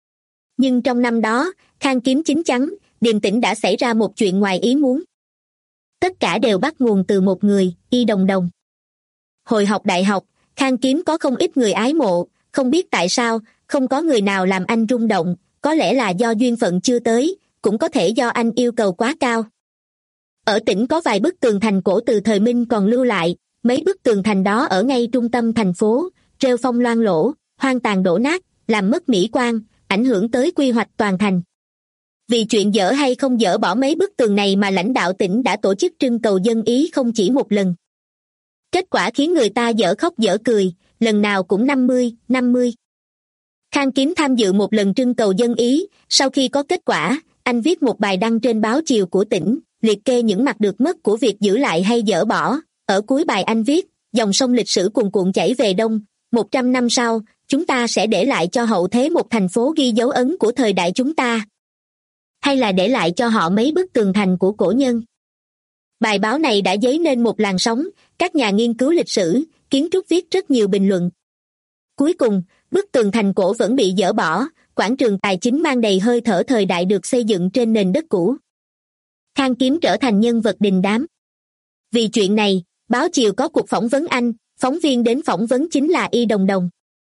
Nhưng trong năm đó, Khang Kiếm chín chắn, điềm tĩnh đã xảy ra một chuyện ngoài ý muốn. Tất cả đều bắt nguồn từ một người, Y Đồng Đồng. Hồi học đại học, Khang Kiếm có không ít người ái mộ, không biết tại sao, không có người nào làm anh rung động, có lẽ là do duyên phận chưa tới, cũng có thể do anh yêu cầu quá cao. Ở tỉnh có vài bức tường thành cổ từ thời Minh còn lưu lại, mấy bức tường thành đó ở ngay trung tâm thành phố, rêu phong loang lỗ, hoang tàn đổ nát, làm mất mỹ quan, ảnh hưởng tới quy hoạch toàn thành. Vì chuyện dỡ hay không dỡ bỏ mấy bức tường này mà lãnh đạo tỉnh đã tổ chức trưng cầu dân ý không chỉ một lần. Kết quả khiến người ta dở khóc dở cười, lần nào cũng năm mươi, năm mươi. Khang Kiếm tham dự một lần trưng cầu dân ý, sau khi có kết quả, anh viết một bài đăng trên báo Chiều của tỉnh, liệt kê những mặt được mất của việc giữ lại hay dỡ bỏ. Ở cuối bài anh viết, dòng sông lịch sử cuồn cuộn chảy về đông, một trăm năm sau, chúng ta sẽ để lại cho hậu thế một thành phố ghi dấu ấn của thời đại chúng ta. Hay là để lại cho họ mấy bức tường thành của cổ nhân. Bài báo này đã dấy nên một làn sóng, các nhà nghiên cứu lịch sử, kiến trúc viết rất nhiều bình luận. Cuối cùng, bức tường thành cổ vẫn bị dỡ bỏ, quảng trường tài chính mang đầy hơi thở thời đại được xây dựng trên nền đất cũ. Khang Kiếm trở thành nhân vật đình đám. Vì chuyện này, báo Chiều có cuộc phỏng vấn anh, phóng viên đến phỏng vấn chính là Y Đồng Đồng.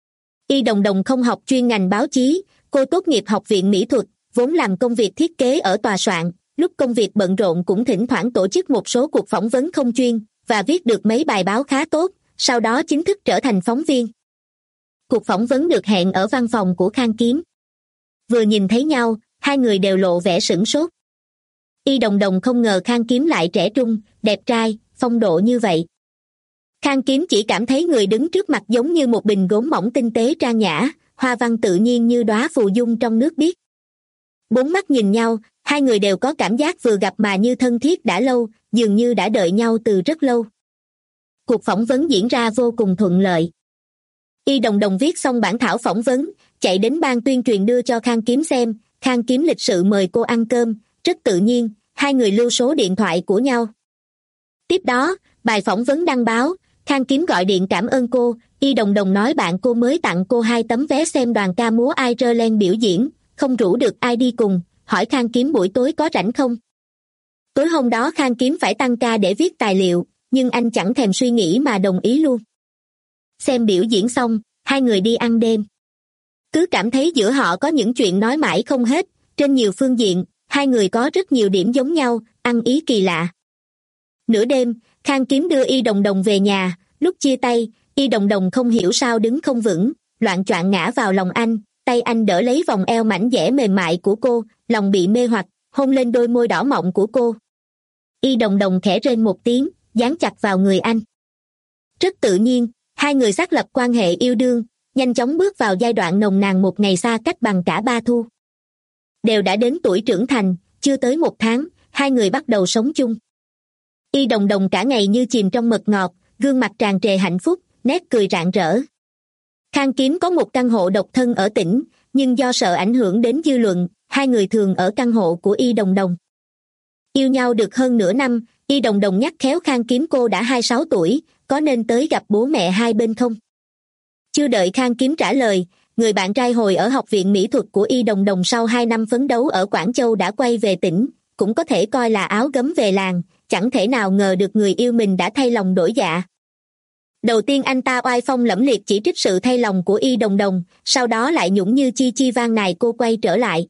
Y Đồng Đồng không học chuyên ngành báo chí, cô tốt nghiệp học viện mỹ thuật, vốn làm công việc thiết kế ở tòa soạn, lúc công việc bận rộn cũng thỉnh thoảng tổ chức một số cuộc phỏng vấn không chuyên, và viết được mấy bài báo khá tốt, sau đó chính thức trở thành phóng viên. Cuộc phỏng vấn được hẹn ở văn phòng của Khang Kiếm. Vừa nhìn thấy nhau, hai người đều lộ vẻ sửng sốt. Y Đồng Đồng không ngờ Khang Kiếm lại trẻ trung, đẹp trai, phong độ như vậy. Khang Kiếm chỉ cảm thấy người đứng trước mặt giống như một bình gốm mỏng tinh tế trang nhã, hoa văn tự nhiên như đóa phù dung trong nước biếc. Bốn mắt nhìn nhau, hai người đều có cảm giác vừa gặp mà như thân thiết đã lâu, dường như đã đợi nhau từ rất lâu. Cuộc phỏng vấn diễn ra vô cùng thuận lợi. Y Đồng Đồng viết xong bản thảo phỏng vấn, chạy đến ban tuyên truyền đưa cho Khang Kiếm xem. Khang Kiếm lịch sự mời cô ăn cơm, rất tự nhiên, hai người lưu số điện thoại của nhau. Tiếp đó, bài phỏng vấn đăng báo, Khang Kiếm gọi điện cảm ơn cô, Y Đồng Đồng nói bạn cô mới tặng cô hai tấm vé xem đoàn ca múa Ireland biểu diễn, không rủ được ai đi cùng, hỏi Khang Kiếm buổi tối có rảnh không. Tối hôm đó Khang Kiếm phải tăng ca để viết tài liệu, nhưng anh chẳng thèm suy nghĩ mà đồng ý luôn. Xem biểu diễn xong, hai người đi ăn đêm. Cứ cảm thấy giữa họ có những chuyện nói mãi không hết, trên nhiều phương diện, hai người có rất nhiều điểm giống nhau, ăn ý kỳ lạ. Nửa đêm, Khang Kiếm đưa Y Đồng Đồng về nhà, lúc chia tay, Y Đồng Đồng không hiểu sao đứng không vững, loạng choạng ngã vào lòng anh, tay anh đỡ lấy vòng eo mảnh dẻ mềm mại của cô, lòng bị mê hoặc, hôn lên đôi môi đỏ mọng của cô. Y Đồng Đồng khẽ rên một tiếng, dán chặt vào người anh. Rất tự nhiên, hai người xác lập quan hệ yêu đương, nhanh chóng bước vào giai đoạn nồng nàn một ngày xa cách bằng cả ba thu. Đều đã đến tuổi trưởng thành, chưa tới một tháng, hai người bắt đầu sống chung. Y Đồng Đồng cả ngày như chìm trong mật ngọt, gương mặt tràn trề hạnh phúc, nét cười rạng rỡ. Khang Kiếm có một căn hộ độc thân ở tỉnh, nhưng do sợ ảnh hưởng đến dư luận, hai người thường ở căn hộ của Y Đồng Đồng. Yêu nhau được hơn nửa năm, Y Đồng Đồng nhắc khéo Khang Kiếm cô đã hai mươi sáu tuổi, có nên tới gặp bố mẹ hai bên không? Chưa đợi Khang Kiếm trả lời, người bạn trai hồi ở học viện mỹ thuật của Y Đồng Đồng sau hai năm phấn đấu ở Quảng Châu đã quay về tỉnh, cũng có thể coi là áo gấm về làng, chẳng thể nào ngờ được người yêu mình đã thay lòng đổi dạ. Đầu tiên anh ta oai phong lẫm liệt chỉ trích sự thay lòng của Y Đồng Đồng, sau đó lại nhũng như chi chi van nài cô quay trở lại.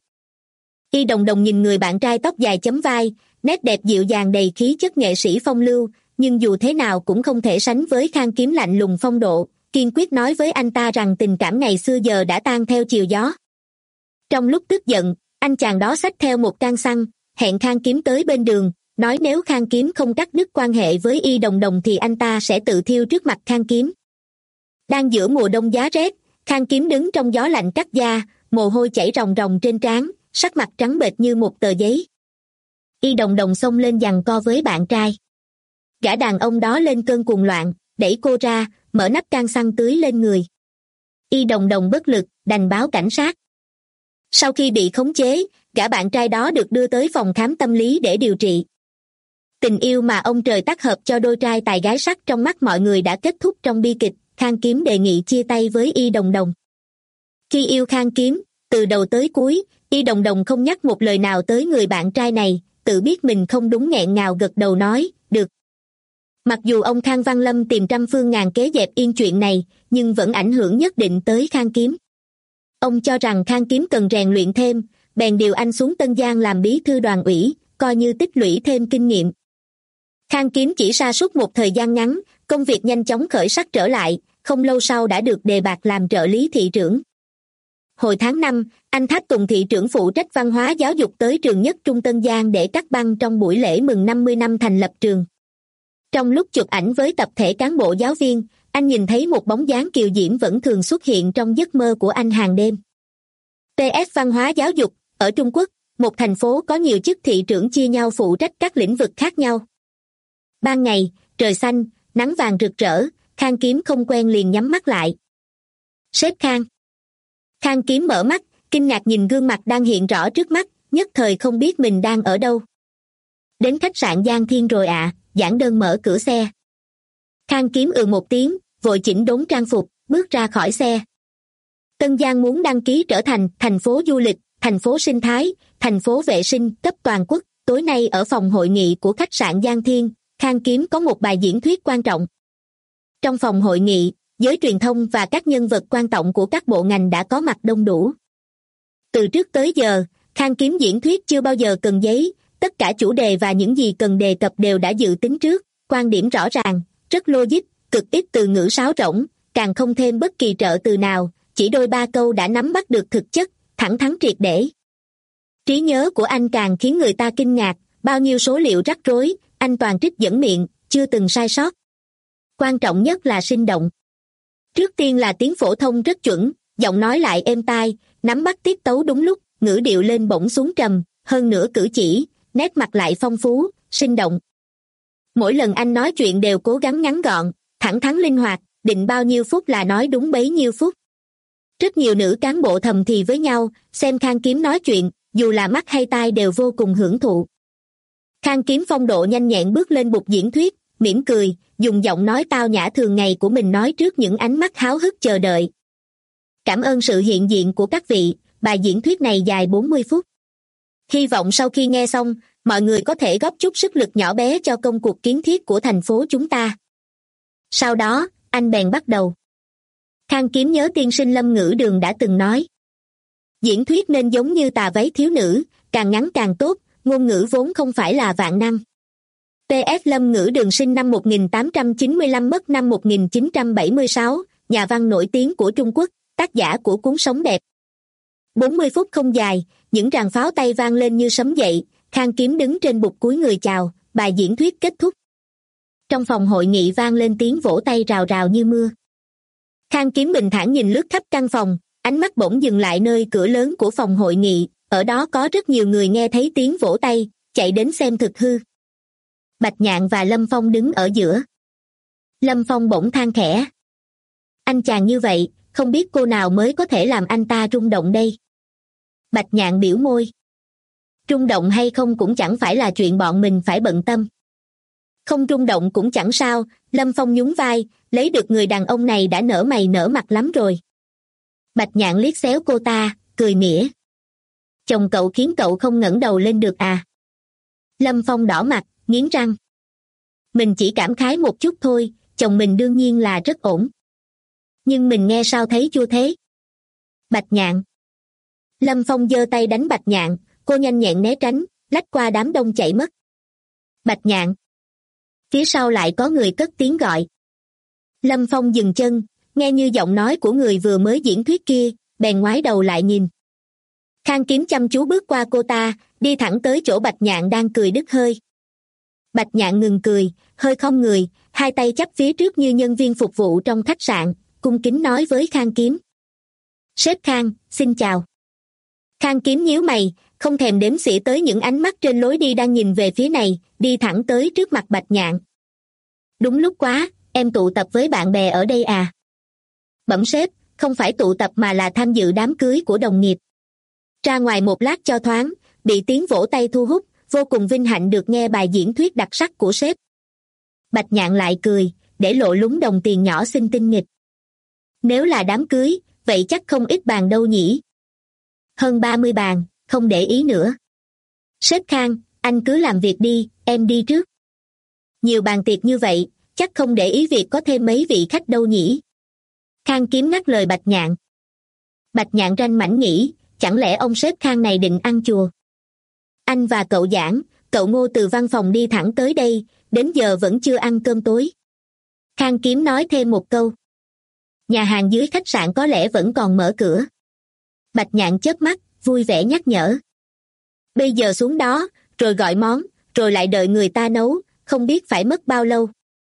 Y Đồng Đồng nhìn người bạn trai tóc dài chấm vai, nét đẹp dịu dàng đầy khí chất nghệ sĩ phong lưu, nhưng dù thế nào cũng không thể sánh với Khang Kiếm lạnh lùng phong độ, kiên quyết nói với anh ta rằng tình cảm ngày xưa giờ đã tan theo chiều gió. Trong lúc tức giận, anh chàng đó xách theo một can xăng, hẹn Khang Kiếm tới bên đường, nói nếu Khang Kiếm không cắt đứt quan hệ với Y Đồng Đồng thì anh ta sẽ tự thiêu trước mặt Khang Kiếm. Đang giữa mùa đông giá rét, Khang Kiếm đứng trong gió lạnh cắt da, mồ hôi chảy ròng ròng trên trán, sắc mặt trắng bệch như một tờ giấy. Y Đồng Đồng xông lên giằng co với bạn trai. Gã đàn ông đó lên cơn cuồng loạn, đẩy cô ra, mở nắp can xăng tưới lên người. Y Đồng Đồng bất lực, đành báo cảnh sát. Sau khi bị khống chế, gã bạn trai đó được đưa tới phòng khám tâm lý để điều trị. Tình yêu mà ông trời tác hợp cho đôi trai tài gái sắc trong mắt mọi người đã kết thúc trong bi kịch. Khang Kiếm đề nghị chia tay với Y Đồng Đồng. Khi yêu Khang Kiếm, từ đầu tới cuối, Y Đồng Đồng không nhắc một lời nào tới người bạn trai này, tự biết mình không đúng nghẹn ngào gật đầu nói, được. Mặc dù ông Khang Văn Lâm tìm trăm phương ngàn kế dẹp yên chuyện này, nhưng vẫn ảnh hưởng nhất định tới Khang Kiếm. Ông cho rằng Khang Kiếm cần rèn luyện thêm, bèn điều anh xuống Tân Giang làm bí thư đoàn ủy, coi như tích lũy thêm kinh nghiệm. Khang Kiếm chỉ sa sút một thời gian ngắn, công việc nhanh chóng khởi sắc trở lại, không lâu sau đã được đề bạt làm trợ lý thị trưởng. Hồi tháng năm, anh Tháp Tùng thị trưởng phụ trách văn hóa giáo dục tới trường nhất Trung Tân Giang để cắt băng trong buổi lễ mừng năm mươi năm thành lập trường. Trong lúc chụp ảnh với tập thể cán bộ giáo viên, anh nhìn thấy một bóng dáng kiều diễm vẫn thường xuất hiện trong giấc mơ của anh hàng đêm. pê ép Văn hóa giáo dục, ở Trung Quốc, một thành phố có nhiều chức thị trưởng chia nhau phụ trách các lĩnh vực khác nhau. Ban ngày, trời xanh, nắng vàng rực rỡ, Khang Kiếm không quen liền nhắm mắt lại. Sếp Khang. Khang Kiếm mở mắt, kinh ngạc nhìn gương mặt đang hiện rõ trước mắt, nhất thời không biết mình đang ở đâu. Đến khách sạn Giang Thiên rồi ạ, à, giảng đơn mở cửa xe. Khang Kiếm ừ một tiếng, vội chỉnh đốn trang phục, bước ra khỏi xe. Tân Giang muốn đăng ký trở thành thành phố du lịch, thành phố sinh thái, thành phố vệ sinh cấp toàn quốc. Tối nay ở phòng hội nghị của khách sạn Giang Thiên, Khang Kiếm có một bài diễn thuyết quan trọng. Trong phòng hội nghị, giới truyền thông và các nhân vật quan trọng của các bộ ngành đã có mặt đông đủ. Từ trước tới giờ, Khang Kiếm diễn thuyết chưa bao giờ cần giấy, tất cả chủ đề và những gì cần đề cập đều đã dự tính trước, quan điểm rõ ràng, rất logic, cực ít từ ngữ sáo rỗng, càng không thêm bất kỳ trợ từ nào, chỉ đôi ba câu đã nắm bắt được thực chất, thẳng thắn triệt để. Trí nhớ của anh càng khiến người ta kinh ngạc, bao nhiêu số liệu rắc rối, anh toàn trích dẫn miệng, chưa từng sai sót. Quan trọng nhất là sinh động. Trước tiên là tiếng phổ thông rất chuẩn, giọng nói lại êm tai, nắm bắt tiết tấu đúng lúc, ngữ điệu lên bổng xuống trầm, hơn nữa cử chỉ, nét mặt lại phong phú, sinh động. Mỗi lần anh nói chuyện đều cố gắng ngắn gọn, thẳng thắn linh hoạt, định bao nhiêu phút là nói đúng bấy nhiêu phút. Rất nhiều nữ cán bộ thầm thì với nhau, xem Khang Kiếm nói chuyện, dù là mắt hay tai đều vô cùng hưởng thụ. Khang Kiếm phong độ nhanh nhẹn bước lên bục diễn thuyết, mỉm cười, dùng giọng nói tao nhã thường ngày của mình nói trước những ánh mắt háo hức chờ đợi. Cảm ơn sự hiện diện của các vị, bài diễn thuyết này dài bốn mươi phút. Hy vọng sau khi nghe xong, mọi người có thể góp chút sức lực nhỏ bé cho công cuộc kiến thiết của thành phố chúng ta. Sau đó, anh bèn bắt đầu. Khang Kiếm nhớ tiên sinh Lâm Ngữ Đường đã từng nói. Diễn thuyết nên giống như tà váy thiếu nữ, càng ngắn càng tốt, ngôn ngữ vốn không phải là vạn năng. pê ét Lâm Ngữ Đường sinh năm một nghìn tám trăm chín mươi lăm mất năm một nghìn chín trăm bảy mươi sáu, nhà văn nổi tiếng của Trung Quốc, tác giả của cuốn Sống đẹp. bốn mươi phút không dài, những tràng pháo tay vang lên như sấm dậy, Khang Kiếm đứng trên bục cúi người chào, bài diễn thuyết kết thúc. Trong phòng hội nghị vang lên tiếng vỗ tay rào rào như mưa. Khang Kiếm bình thản nhìn lướt khắp căn phòng, ánh mắt bỗng dừng lại nơi cửa lớn của phòng hội nghị, ở đó có rất nhiều người nghe thấy tiếng vỗ tay, chạy đến xem thực hư. Bạch Nhạn và Lâm Phong đứng ở giữa. Lâm Phong bỗng than khẽ. Anh chàng như vậy, không biết cô nào mới có thể làm anh ta rung động đây. Bạch Nhạn biểu môi. Rung động hay không cũng chẳng phải là chuyện bọn mình phải bận tâm. Không rung động cũng chẳng sao, Lâm Phong nhún vai, lấy được người đàn ông này đã nở mày nở mặt lắm rồi. Bạch Nhạn liếc xéo cô ta, cười mỉa. Chồng cậu khiến cậu không ngẩng đầu lên được à? Lâm Phong đỏ mặt, nghiến răng. Mình chỉ cảm khái một chút thôi, chồng mình đương nhiên là rất ổn. Nhưng mình nghe sao thấy chua thế? Bạch Nhạn. Lâm Phong giơ tay đánh Bạch Nhạn, cô nhanh nhẹn né tránh, lách qua đám đông chạy mất. Bạch Nhạn. Phía sau lại có người cất tiếng gọi. Lâm Phong dừng chân, nghe như giọng nói của người vừa mới diễn thuyết kia, bèn ngoái đầu lại nhìn. Khang Kiếm chăm chú bước qua cô ta, đi thẳng tới chỗ Bạch Nhạn đang cười đứt hơi. Bạch Nhạn ngừng cười, hơi khom người, hai tay chắp phía trước như nhân viên phục vụ trong khách sạn, cung kính nói với Khang Kiếm. Sếp Khang, xin chào. Khang Kiếm nhíu mày, không thèm đếm xỉa tới những ánh mắt trên lối đi đang nhìn về phía này, đi thẳng tới trước mặt Bạch Nhạn. Đúng lúc quá, em tụ tập với bạn bè ở đây à? Bẩm sếp, không phải tụ tập mà là tham dự đám cưới của đồng nghiệp. Ra ngoài một lát cho thoáng, bị tiếng vỗ tay thu hút, vô cùng vinh hạnh được nghe bài diễn thuyết đặc sắc của sếp. Bạch Nhạn lại cười, để lộ lúng đồng tiền nhỏ xinh tinh nghịch. Nếu là đám cưới, vậy chắc không ít bàn đâu nhỉ? Hơn ba mươi bàn, không để ý nữa. Sếp Khang, anh cứ làm việc đi, em đi trước. Nhiều bàn tiệc như vậy, chắc không để ý việc có thêm mấy vị khách đâu nhỉ? Khang Kiếm ngắt lời Bạch Nhạn. Bạch Nhạn ranh mảnh nghĩ, chẳng lẽ ông sếp Khang này định ăn chùa? Anh và cậu Giảng, cậu Ngô từ văn phòng đi thẳng tới đây, đến giờ vẫn chưa ăn cơm tối. Khang Kiếm nói thêm một câu. Nhà hàng dưới khách sạn có lẽ vẫn còn mở cửa. Bạch Nhạn chớp mắt, vui vẻ nhắc nhở. Bây giờ xuống đó, rồi gọi món, rồi lại đợi người ta nấu, không biết phải mất bao lâu.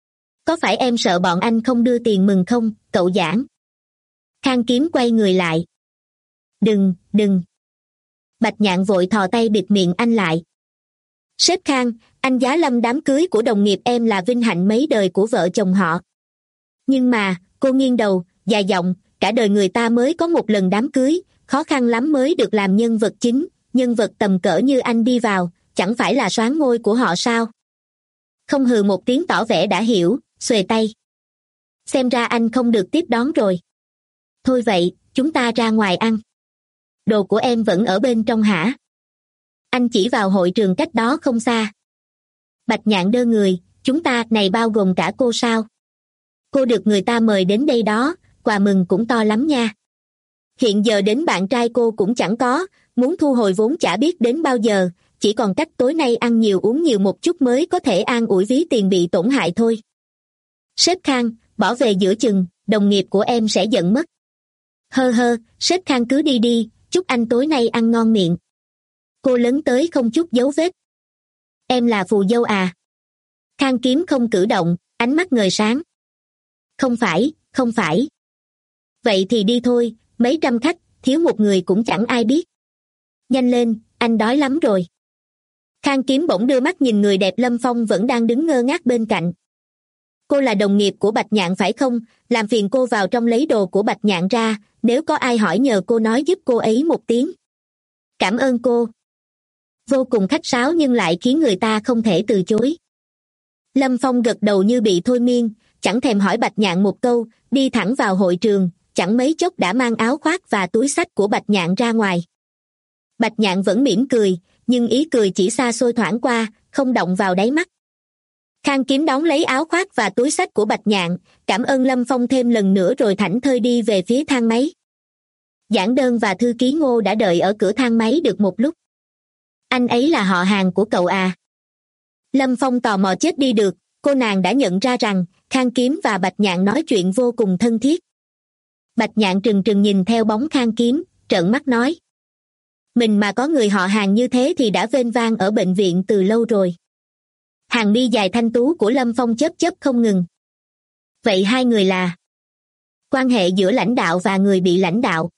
Có phải em sợ bọn anh không đưa tiền mừng không, cậu Giảng? Khang Kiếm quay người lại. Đừng, đừng. Bạch Nhạn vội thò tay bịt miệng anh lại. Sếp Khang, anh giá lâm đám cưới của đồng nghiệp em là vinh hạnh mấy đời của vợ chồng họ. Nhưng mà, cô nghiêng đầu, dài giọng, cả đời người ta mới có một lần đám cưới, khó khăn lắm mới được làm nhân vật chính, nhân vật tầm cỡ như anh đi vào, chẳng phải là soán ngôi của họ sao? Không hừ một tiếng tỏ vẻ đã hiểu, xuề tay. Xem ra anh không được tiếp đón rồi. Thôi vậy, chúng ta ra ngoài ăn. Đồ của em vẫn ở bên trong hả? Anh chỉ vào hội trường cách đó không xa. Bạch Nhạn đơ người, chúng ta này bao gồm cả cô sao? Cô được người ta mời đến đây đó, quà mừng cũng to lắm nha. Hiện giờ đến bạn trai cô cũng chẳng có, muốn thu hồi vốn chả biết đến bao giờ, chỉ còn cách tối nay ăn nhiều uống nhiều một chút mới có thể an ủi ví tiền bị tổn hại thôi. Sếp Khang, bỏ về giữa chừng, đồng nghiệp của em sẽ giận mất. Hơ hơ, sếp Khang cứ đi đi, chúc anh tối nay ăn ngon miệng. Cô lấn tới không chút dấu vết. Em là phù dâu à? Khang Kiếm không cử động, ánh mắt ngời sáng. Không phải, không phải. Vậy thì đi thôi, mấy trăm khách, thiếu một người cũng chẳng ai biết. Nhanh lên, anh đói lắm rồi. Khang Kiếm bỗng đưa mắt nhìn người đẹp Lâm Phong vẫn đang đứng ngơ ngác bên cạnh. cô là đồng nghiệp của Bạch Nhạn phải không? Làm phiền cô vào trong lấy đồ của Bạch Nhạn ra, nếu có ai hỏi nhờ cô nói giúp cô ấy một tiếng. Cảm ơn cô. Vô cùng khách sáo nhưng lại khiến người ta không thể từ chối. Lâm Phong gật đầu như bị thôi miên, chẳng thèm hỏi Bạch Nhạn một câu, đi thẳng vào hội trường, chẳng mấy chốc đã mang áo khoác và túi xách của Bạch Nhạn ra ngoài. Bạch Nhạn vẫn mỉm cười, nhưng ý cười chỉ xa xôi thoảng qua, không động vào đáy mắt. Khang Kiếm đón lấy áo khoác và túi xách của Bạch Nhạn, cảm ơn Lâm Phong thêm lần nữa rồi thảnh thơi đi về phía thang máy. Giảng Đơn và thư ký Ngô đã đợi ở cửa thang máy được một lúc. Anh ấy là họ hàng của cậu à? Lâm Phong tò mò chết đi được, cô nàng đã nhận ra rằng Khang Kiếm và Bạch Nhạn nói chuyện vô cùng thân thiết. Bạch Nhạn trừng trừng nhìn theo bóng Khang Kiếm, trợn mắt nói. Mình mà có người họ hàng như thế thì đã vênh vang ở bệnh viện từ lâu rồi. Hàng mi dài thanh tú của Lâm Phong chớp chớp không ngừng. Vậy hai người là? Quan hệ giữa lãnh đạo và người bị lãnh đạo.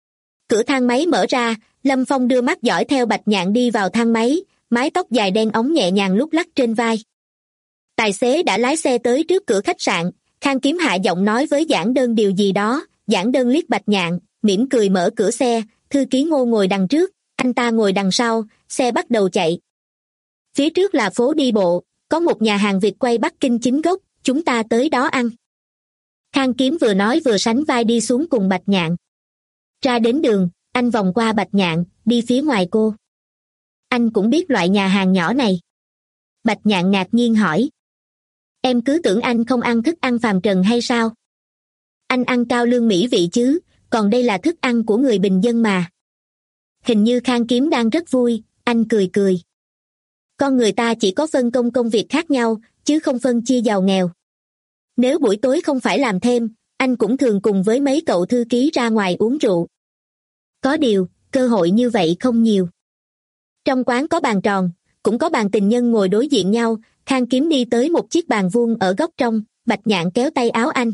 Cửa thang máy mở ra, Lâm Phong đưa mắt dõi theo Bạch Nhạn đi vào thang máy, mái tóc dài đen óng nhẹ nhàng lúc lắc trên vai. Tài xế đã lái xe tới trước cửa khách sạn, Khang Kiếm hạ giọng nói với Giảng Đơn điều gì đó, Giảng Đơn liếc Bạch Nhạn, mỉm cười mở cửa xe, thư ký Ngô ngồi đằng trước, anh ta ngồi đằng sau, xe bắt đầu chạy. Phía trước là phố đi bộ, có một nhà hàng Việt quay Bắc Kinh chính gốc, chúng ta tới đó ăn. Khang Kiếm vừa nói vừa sánh vai đi xuống cùng Bạch Nhạn. Ra đến đường, anh vòng qua Bạch Nhạn, đi phía ngoài cô. Anh cũng biết loại nhà hàng nhỏ này. Bạch Nhạn ngạc nhiên hỏi. Em cứ tưởng anh không ăn thức ăn phàm trần hay sao? Anh ăn cao lương mỹ vị chứ, còn đây là thức ăn của người bình dân mà. Hình như Khang Kiếm đang rất vui, anh cười cười. Con người ta chỉ có phân công công việc khác nhau, chứ không phân chia giàu nghèo. Nếu buổi tối không phải làm thêm, anh cũng thường cùng với mấy cậu thư ký ra ngoài uống rượu. Có điều, cơ hội như vậy không nhiều. Trong quán có bàn tròn, cũng có bàn tình nhân ngồi đối diện nhau, Khang Kiếm đi tới một chiếc bàn vuông ở góc trong, Bạch Nhạn kéo tay áo anh.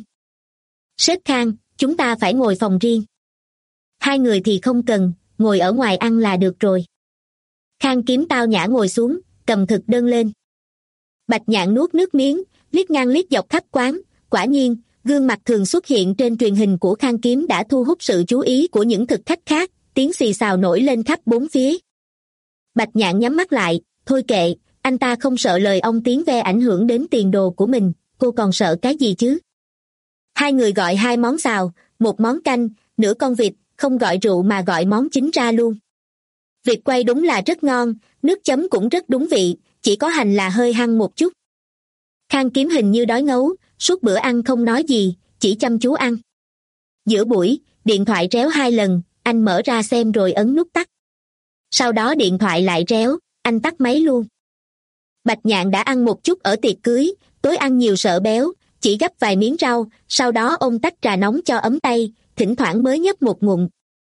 Sếp Khang, chúng ta phải ngồi phòng riêng. Hai người thì không cần, ngồi ở ngoài ăn là được rồi. Khang Kiếm tao nhã ngồi xuống, cầm thực đơn lên. Bạch Nhạn nuốt nước miếng, liếc ngang liếc dọc khắp quán, quả nhiên, gương mặt thường xuất hiện trên truyền hình của Khang Kiếm đã thu hút sự chú ý của những thực khách khác, tiếng xì xào nổi lên khắp bốn phía. Bạch Nhạn nhắm mắt lại, thôi kệ, anh ta không sợ lời ông tiếng ve ảnh hưởng đến tiền đồ của mình, cô còn sợ cái gì chứ? Hai người gọi hai món xào, một món canh, nửa con vịt, không gọi rượu mà gọi món chính ra luôn. Vịt quay đúng là rất ngon, nước chấm cũng rất đúng vị, chỉ có hành là hơi hăng một chút. Khang Kiếm hình như đói ngấu, suốt bữa ăn không nói gì, chỉ chăm chú ăn. Giữa buổi, điện thoại réo hai lần, anh mở ra xem rồi ấn nút tắt. Sau đó điện thoại lại réo, anh tắt máy luôn. Bạch Nhạn đã ăn một chút ở tiệc cưới, tối ăn nhiều sợ béo, chỉ gắp vài miếng rau, sau đó ôm tách trà nóng cho ấm tay, thỉnh thoảng mới nhấp một ngụm.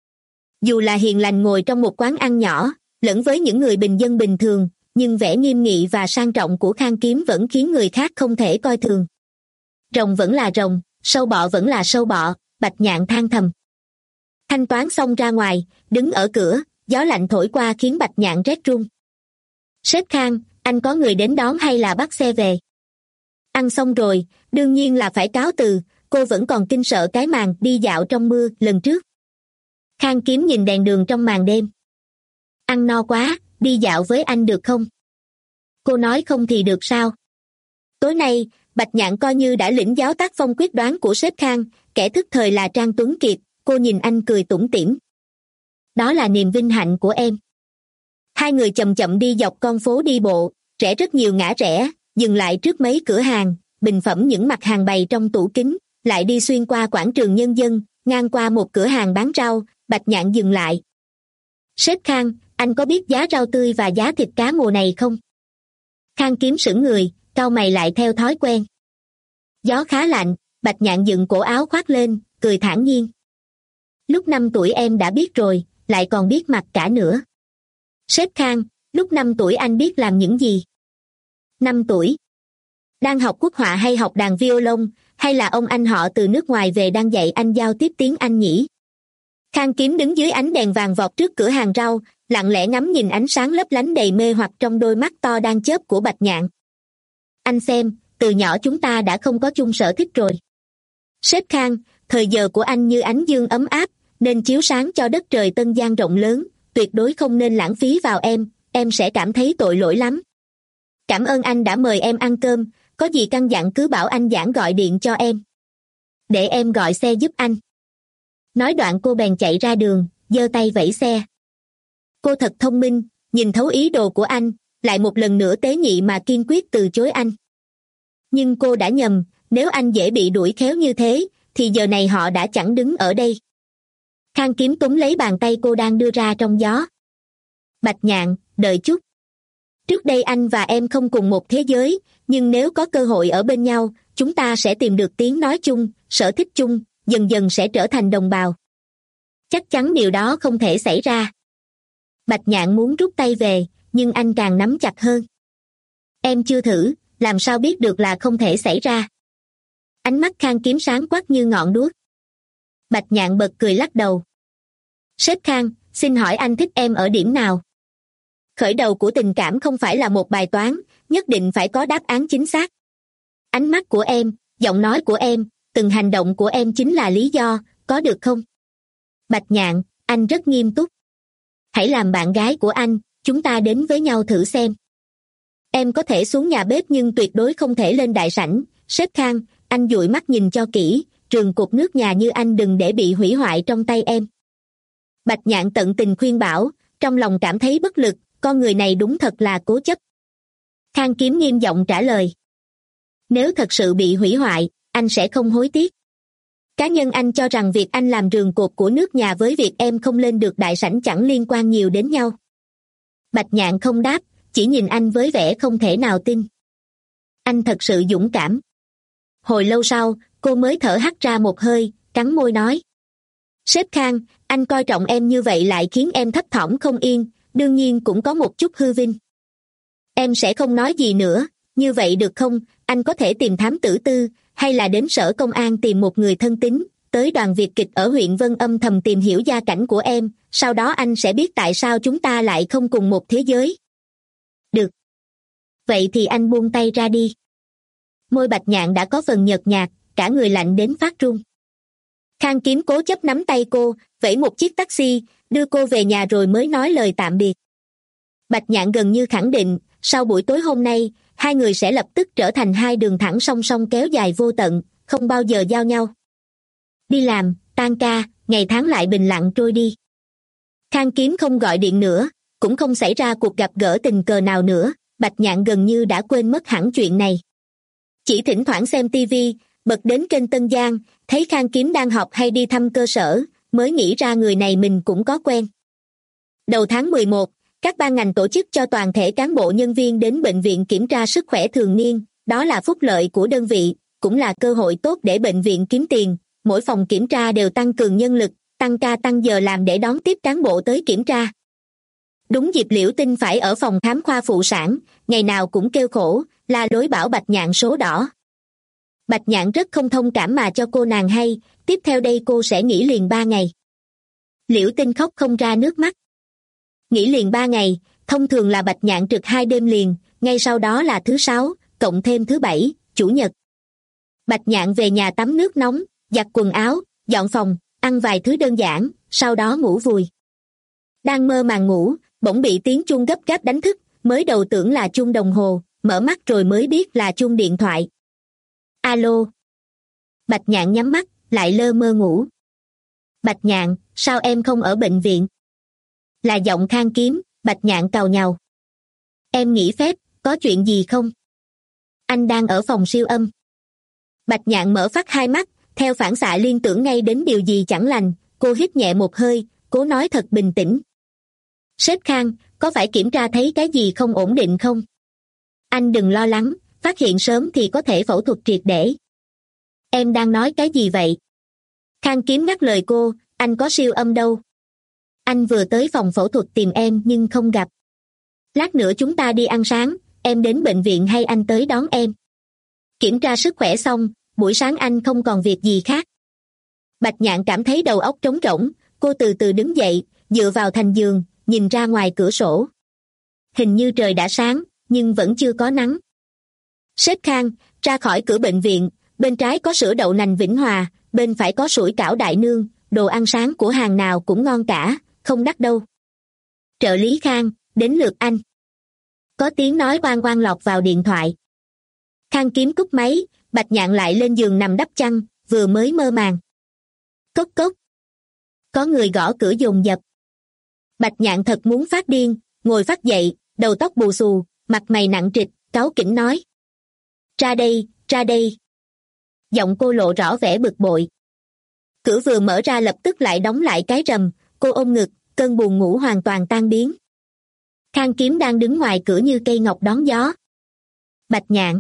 Dù là hiền lành ngồi trong một quán ăn nhỏ, lẫn với những người bình dân bình thường, nhưng vẻ nghiêm nghị và sang trọng của Khang Kiếm vẫn khiến người khác không thể coi thường. Rồng vẫn là rồng, sâu bọ vẫn là sâu bọ, Bạch Nhạn than thầm. Thanh toán xong ra ngoài, đứng ở cửa, gió lạnh thổi qua khiến Bạch Nhạn rét run. Sếp Khang, anh có người đến đón hay là bắt xe về? Ăn xong rồi, đương nhiên là phải cáo từ, cô vẫn còn kinh sợ cái màn đi dạo trong mưa lần trước. Khang Kiếm nhìn đèn đường trong màn đêm. Ăn no quá, đi dạo với anh được không? Cô nói không thì được sao? Tối nay, Bạch Nhạn coi như đã lĩnh giáo tác phong quyết đoán của sếp Khang, kẻ thức thời là Trang Tuấn Kiệt, cô nhìn anh cười tủm tỉm. Đó là niềm vinh hạnh của em. Hai người chậm chậm đi dọc con phố đi bộ, rẽ rất nhiều ngã rẽ, dừng lại trước mấy cửa hàng, bình phẩm những mặt hàng bày trong tủ kính, lại đi xuyên qua quảng trường nhân dân, ngang qua một cửa hàng bán rau, Bạch Nhạn dừng lại. Sếp Khang, anh có biết giá rau tươi và giá thịt cá mùa này không? Khang Kiếm sững người, cau mày lại theo thói quen. Gió khá lạnh, Bạch Nhạn dựng cổ áo khoác lên, cười thản nhiên. Lúc năm tuổi em đã biết rồi, lại còn biết mặc cả nữa. Sếp Khang, lúc năm tuổi anh biết làm những gì? Năm tuổi? Đang học quốc họa hay học đàn violon, hay là ông anh họ từ nước ngoài về đang dạy anh giao tiếp tiếng Anh nhỉ? Khang Kiếm đứng dưới ánh đèn vàng vọt trước cửa hàng rau, lặng lẽ ngắm nhìn ánh sáng lấp lánh đầy mê hoặc trong đôi mắt to đang chớp của Bạch Nhạn. Anh xem, từ nhỏ chúng ta đã không có chung sở thích rồi. Sếp Khang, thời giờ của anh như ánh dương ấm áp, nên chiếu sáng cho đất trời Tân Giang rộng lớn, tuyệt đối không nên lãng phí vào em, em sẽ cảm thấy tội lỗi lắm. Cảm ơn anh đã mời em ăn cơm, có gì căn dặn cứ bảo anh Giảng gọi điện cho em. Để em gọi xe giúp anh. Nói đoạn cô bèn chạy ra đường, giơ tay vẫy xe. Cô thật thông minh, nhìn thấu ý đồ của anh, lại một lần nữa tế nhị mà kiên quyết từ chối anh. Nhưng cô đã nhầm, nếu anh dễ bị đuổi khéo như thế, thì giờ này họ đã chẳng đứng ở đây. Khang Kiếm túm lấy bàn tay cô đang đưa ra trong gió. Bạch Nhạn, đợi chút. Trước đây anh và em không cùng một thế giới, nhưng nếu có cơ hội ở bên nhau, chúng ta sẽ tìm được tiếng nói chung, sở thích chung, dần dần sẽ trở thành đồng bào. Chắc chắn điều đó không thể xảy ra. Bạch Nhạn muốn rút tay về, nhưng anh càng nắm chặt hơn. Em chưa thử, làm sao biết được là không thể xảy ra. Ánh mắt Khang Kiếm sáng quắc như ngọn đuốc. Bạch Nhạn bật cười lắc đầu. Sếp Khang, xin hỏi anh thích em ở điểm nào? Khởi đầu của tình cảm không phải là một bài toán, nhất định phải có đáp án chính xác. Ánh mắt của em, giọng nói của em, từng hành động của em chính là lý do, có được không? Bạch Nhạn, anh rất nghiêm túc. Hãy làm bạn gái của anh, chúng ta đến với nhau thử xem. Em có thể xuống nhà bếp nhưng tuyệt đối không thể lên đại sảnh. Sếp Khang, anh dụi mắt nhìn cho kỹ, trường cột nước nhà như anh đừng để bị hủy hoại trong tay em. Bạch Nhạn tận tình khuyên bảo, trong lòng cảm thấy bất lực, con người này đúng thật là cố chấp. Khang Kiếm nghiêm giọng trả lời. Nếu thật sự bị hủy hoại, anh sẽ không hối tiếc. Cá nhân anh cho rằng việc anh làm rường cột của nước nhà với việc em không lên được đại sảnh chẳng liên quan nhiều đến nhau. Bạch Nhạn không đáp, chỉ nhìn anh với vẻ không thể nào tin. Anh thật sự dũng cảm. Hồi lâu sau, cô mới thở hắt ra một hơi, cắn môi nói. Sếp Khang, anh coi trọng em như vậy lại khiến em thấp thỏm không yên, đương nhiên cũng có một chút hư vinh. Em sẽ không nói gì nữa, như vậy được không, anh có thể tìm thám tử tư, hay là đến sở công an tìm một người thân tín, tới đoàn Việt kịch ở huyện Vân âm thầm tìm hiểu gia cảnh của em, sau đó anh sẽ biết tại sao chúng ta lại không cùng một thế giới. Được. Vậy thì anh buông tay ra đi. Môi Bạch Nhạn đã có phần nhợt nhạt, cả người lạnh đến phát run. Khang Kiếm cố chấp nắm tay cô, vẫy một chiếc taxi, đưa cô về nhà rồi mới nói lời tạm biệt. Bạch Nhạn gần như khẳng định, sau buổi tối hôm nay, hai người sẽ lập tức trở thành hai đường thẳng song song kéo dài vô tận, không bao giờ giao nhau. Đi làm, tan ca, ngày tháng lại bình lặng trôi đi. Khang Kiếm không gọi điện nữa, cũng không xảy ra cuộc gặp gỡ tình cờ nào nữa, Bạch Nhạn gần như đã quên mất hẳn chuyện này. Chỉ thỉnh thoảng xem tivi, bật đến kênh Tân Giang, thấy Khang Kiếm đang học hay đi thăm cơ sở, mới nghĩ ra người này mình cũng có quen. Đầu tháng mười một, các ban ngành tổ chức cho toàn thể cán bộ nhân viên đến bệnh viện kiểm tra sức khỏe thường niên, đó là phúc lợi của đơn vị, cũng là cơ hội tốt để bệnh viện kiếm tiền, mỗi phòng kiểm tra đều tăng cường nhân lực, tăng ca tăng giờ làm để đón tiếp cán bộ tới kiểm tra. Đúng dịp Liễu Tinh phải ở phòng khám khoa phụ sản, ngày nào cũng kêu khổ, la lối bảo Bạch Nhạn số đỏ. Bạch Nhạn rất không thông cảm mà cho cô nàng hay, tiếp theo đây cô sẽ nghỉ liền ba ngày. Liễu Tinh khóc không ra nước mắt. Nghỉ liền ba ngày, thông thường là Bạch Nhạn trực hai đêm liền, ngay sau đó là thứ sáu, cộng thêm thứ bảy, chủ nhật. Bạch Nhạn về nhà tắm nước nóng, giặt quần áo, dọn phòng, ăn vài thứ đơn giản, sau đó ngủ vùi. Đang mơ màng ngủ, bỗng bị tiếng chuông gấp gáp đánh thức, mới đầu tưởng là chuông đồng hồ, mở mắt rồi mới biết là chuông điện thoại. Alo. Bạch Nhạn nhắm mắt, lại lơ mơ ngủ. Bạch Nhạn, sao em không ở bệnh viện? Là giọng Khang Kiếm, Bạch Nhạn càu nhàu. Em nghỉ phép, có chuyện gì không? Anh đang ở phòng siêu âm. Bạch Nhạn mở phát hai mắt, theo phản xạ liên tưởng ngay đến điều gì chẳng lành, cô hít nhẹ một hơi, cố nói thật bình tĩnh. Sếp Khang, có phải kiểm tra thấy cái gì không ổn định không? Anh đừng lo lắng, phát hiện sớm thì có thể phẫu thuật triệt để. Em đang nói cái gì vậy? Khang Kiếm ngắt lời cô, anh có siêu âm đâu. Anh vừa tới phòng phẫu thuật tìm em nhưng không gặp. Lát nữa chúng ta đi ăn sáng, em đến bệnh viện hay anh tới đón em? Kiểm tra sức khỏe xong, buổi sáng anh không còn việc gì khác. Bạch Nhạn cảm thấy đầu óc trống rỗng, cô từ từ đứng dậy, dựa vào thành giường, nhìn ra ngoài cửa sổ. Hình như trời đã sáng, nhưng vẫn chưa có nắng. Sếp Khang, ra khỏi cửa bệnh viện, bên trái có sữa đậu nành Vĩnh Hòa, bên phải có sủi cảo Đại Nương, đồ ăn sáng của hàng nào cũng ngon cả, không đắt đâu. Trợ lý Khang, đến lượt anh. Có tiếng nói oang oang lọt vào điện thoại. Khang Kiếm cúp máy, Bạch Nhạn lại lên giường nằm đắp chăn, vừa mới mơ màng. Cốc cốc. Có người gõ cửa dồn dập. Bạch Nhạn thật muốn phát điên, ngồi phát dậy, đầu tóc bù xù, mặt mày nặng trịch, cáu kỉnh nói. Ra đây, ra đây. Giọng cô lộ rõ vẻ bực bội. Cửa vừa mở ra lập tức lại đóng lại cái rầm, cô ôm ngực, cơn buồn ngủ hoàn toàn tan biến. Khang Kiếm đang đứng ngoài cửa như cây ngọc đón gió. Bạch Nhạn.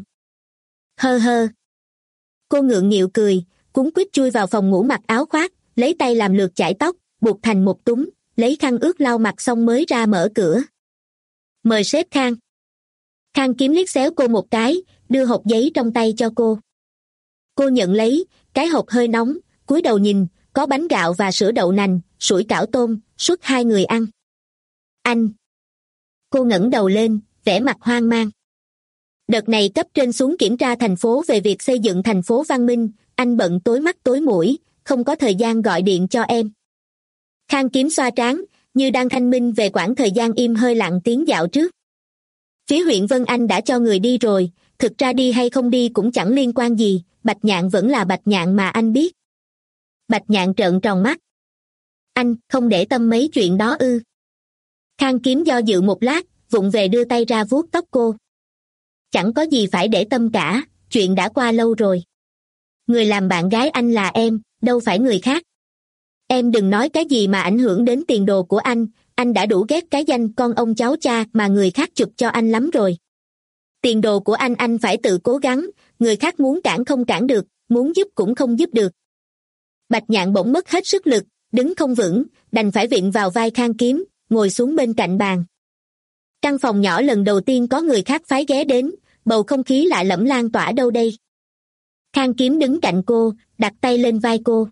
Hơ hơ. Cô ngượng nghịu cười, cuống quýt chui vào phòng ngủ mặc áo khoác, lấy tay làm lượt chải tóc, buộc thành một túm, lấy khăn ướt lau mặt xong mới ra mở cửa. Mời sếp Khang. Khang Kiếm liếc xéo cô một cái, đưa hộp giấy trong tay cho cô. Cô nhận lấy, cái hộp hơi nóng, cúi đầu nhìn, có bánh gạo và sữa đậu nành, sủi cảo tôm, suốt hai người ăn. Anh. Cô ngẩng đầu lên, vẻ mặt hoang mang. Đợt này cấp trên xuống kiểm tra thành phố về việc xây dựng thành phố văn minh, anh bận tối mắt tối mũi, không có thời gian gọi điện cho em. Khang Kiếm xoa trán, như đang thanh minh về quãng thời gian im hơi lặng tiếng dạo trước. Phía huyện Vân Anh đã cho người đi rồi, thực ra đi hay không đi cũng chẳng liên quan gì, Bạch Nhạn vẫn là Bạch Nhạn mà anh biết. Bạch Nhạn trợn tròn mắt. Anh không để tâm mấy chuyện đó ư? Khang Kiếm do dự một lát, vụng về đưa tay ra vuốt tóc cô. Chẳng có gì phải để tâm cả, chuyện đã qua lâu rồi. Người làm bạn gái anh là em, đâu phải người khác. Em đừng nói cái gì mà ảnh hưởng đến tiền đồ của anh, anh đã đủ ghét cái danh con ông cháu cha mà người khác chụp cho anh lắm rồi. Tiền đồ của anh anh phải tự cố gắng, người khác muốn cản không cản được, muốn giúp cũng không giúp được. Bạch Nhạn bỗng mất hết sức lực, đứng không vững, đành phải vịn vào vai Khang Kiếm, ngồi xuống bên cạnh bàn. Căn phòng nhỏ lần đầu tiên có người khác phái ghé đến, bầu không khí lạ lẫm lan tỏa đâu đây. Khang Kiếm đứng cạnh cô, đặt tay lên vai cô.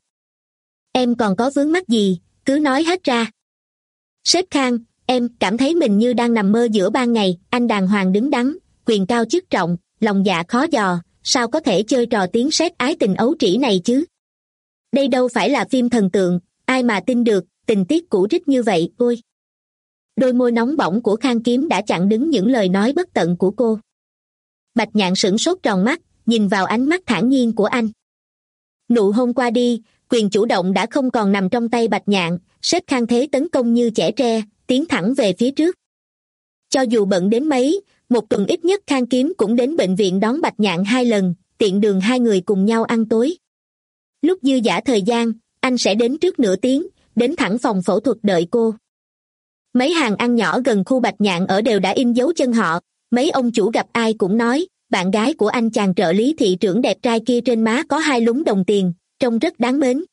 Em còn có vướng mắc gì, cứ nói hết ra. Sếp Khang, em cảm thấy mình như đang nằm mơ giữa ban ngày, anh đàng hoàng đứng đắn, quyền cao chức trọng, lòng dạ khó dò, sao có thể chơi trò tiếng sét ái tình ấu trĩ này chứ? Đây đâu phải là phim thần tượng, ai mà tin được, tình tiết cũ rích như vậy, ôi. Đôi môi nóng bỏng của Khang Kiếm đã chặn đứng những lời nói bất tận của cô. Bạch Nhạn sửng sốt tròn mắt, nhìn vào ánh mắt thản nhiên của anh. Nụ hôn qua đi, quyền chủ động đã không còn nằm trong tay Bạch Nhạn, sếp Khang thế tấn công như chẻ tre, tiến thẳng về phía trước. Cho dù bận đến mấy, một tuần ít nhất Khang Kiếm cũng đến bệnh viện đón Bạch Nhạn hai lần, tiện đường hai người cùng nhau ăn tối. Lúc dư dả thời gian, anh sẽ đến trước nửa tiếng, đến thẳng phòng phẫu thuật đợi cô. Mấy hàng ăn nhỏ gần khu Bạch Nhạn ở đều đã in dấu chân họ, mấy ông chủ gặp ai cũng nói, bạn gái của anh chàng trợ lý thị trưởng đẹp trai kia trên má có hai lúm đồng tiền, trông rất đáng mến.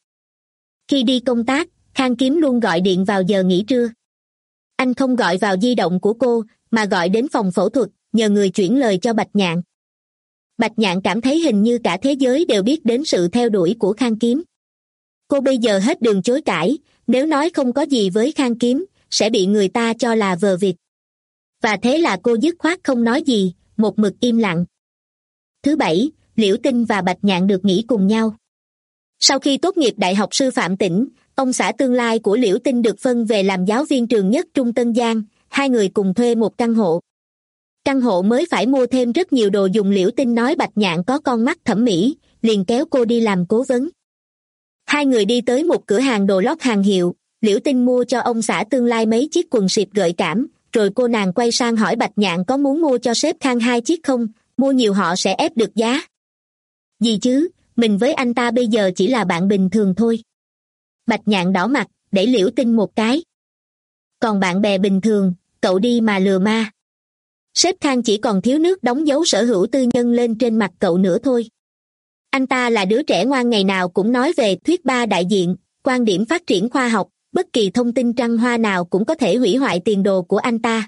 Khi đi công tác, Khang Kiếm luôn gọi điện vào giờ nghỉ trưa. Anh không gọi vào di động của cô, mà gọi đến phòng phẫu thuật, nhờ người chuyển lời cho Bạch Nhạn. Bạch Nhạn cảm thấy hình như cả thế giới đều biết đến sự theo đuổi của Khang Kiếm. Cô bây giờ hết đường chối cãi, nếu nói không có gì với Khang Kiếm, sẽ bị người ta cho là vờ vịt. Và thế là cô dứt khoát không nói gì, một mực im lặng. Thứ bảy, Liễu Tinh và Bạch Nhạn được nghỉ cùng nhau. Sau khi tốt nghiệp Đại học Sư phạm tỉnh, ông xã tương lai của Liễu Tinh được phân về làm giáo viên trường nhất Trung Tân Giang, hai người cùng thuê một căn hộ. Căn hộ mới phải mua thêm rất nhiều đồ dùng. Liễu Tinh nói Bạch Nhạn có con mắt thẩm mỹ, liền kéo cô đi làm cố vấn. Hai người đi tới một cửa hàng đồ lót hàng hiệu, Liễu Tinh mua cho ông xã tương lai mấy chiếc quần sịp gợi cảm, rồi cô nàng quay sang hỏi Bạch Nhạn có muốn mua cho sếp Khang hai chiếc không, mua nhiều họ sẽ ép được giá. Gì chứ, mình với anh ta bây giờ chỉ là bạn bình thường thôi. Bạch Nhạn đỏ mặt, đẩy Liễu Tinh một cái. Còn bạn bè bình thường, cậu đi mà lừa ma. Sếp Khang chỉ còn thiếu nước đóng dấu sở hữu tư nhân lên trên mặt cậu nữa thôi. Anh ta là đứa trẻ ngoan, ngày nào cũng nói về thuyết ba đại diện, quan điểm phát triển khoa học, bất kỳ thông tin trăng hoa nào cũng có thể hủy hoại tiền đồ của anh ta.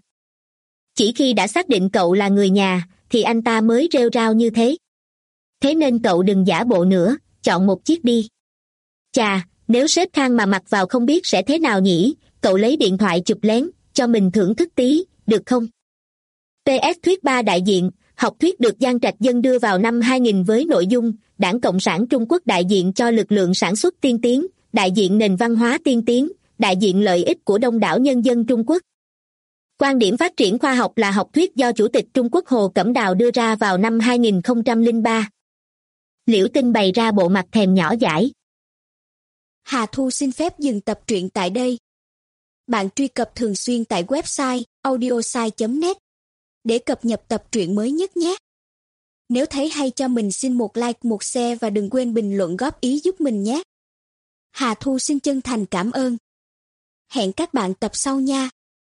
Chỉ khi đã xác định cậu là người nhà, thì anh ta mới rêu rao như thế. Thế nên cậu đừng giả bộ nữa, chọn một chiếc đi. Chà, nếu sếp Khang mà mặc vào không biết sẽ thế nào nhỉ, cậu lấy điện thoại chụp lén, cho mình thưởng thức tí, được không? pê ét thuyết ba đại diện, Học thuyết được Giang Trạch Dân đưa vào năm hai nghìn với nội dung Đảng Cộng sản Trung Quốc đại diện cho lực lượng sản xuất tiên tiến, đại diện nền văn hóa tiên tiến, đại diện lợi ích của đông đảo nhân dân Trung Quốc. Quan điểm phát triển khoa học là học thuyết do Chủ tịch Trung Quốc Hồ Cẩm Đào đưa ra vào năm hai nghìn không trăm lẻ ba. Liễu Tinh bày ra bộ mặt thèm nhỏ dãi. Hà Thu xin phép dừng tập truyện tại đây. Bạn truy cập thường xuyên tại website audiosai chấm net để cập nhật tập truyện mới nhất nhé. Nếu thấy hay cho mình xin một like, một share và đừng quên bình luận góp ý giúp mình nhé. Hà Thu xin chân thành cảm ơn. Hẹn các bạn tập sau nha.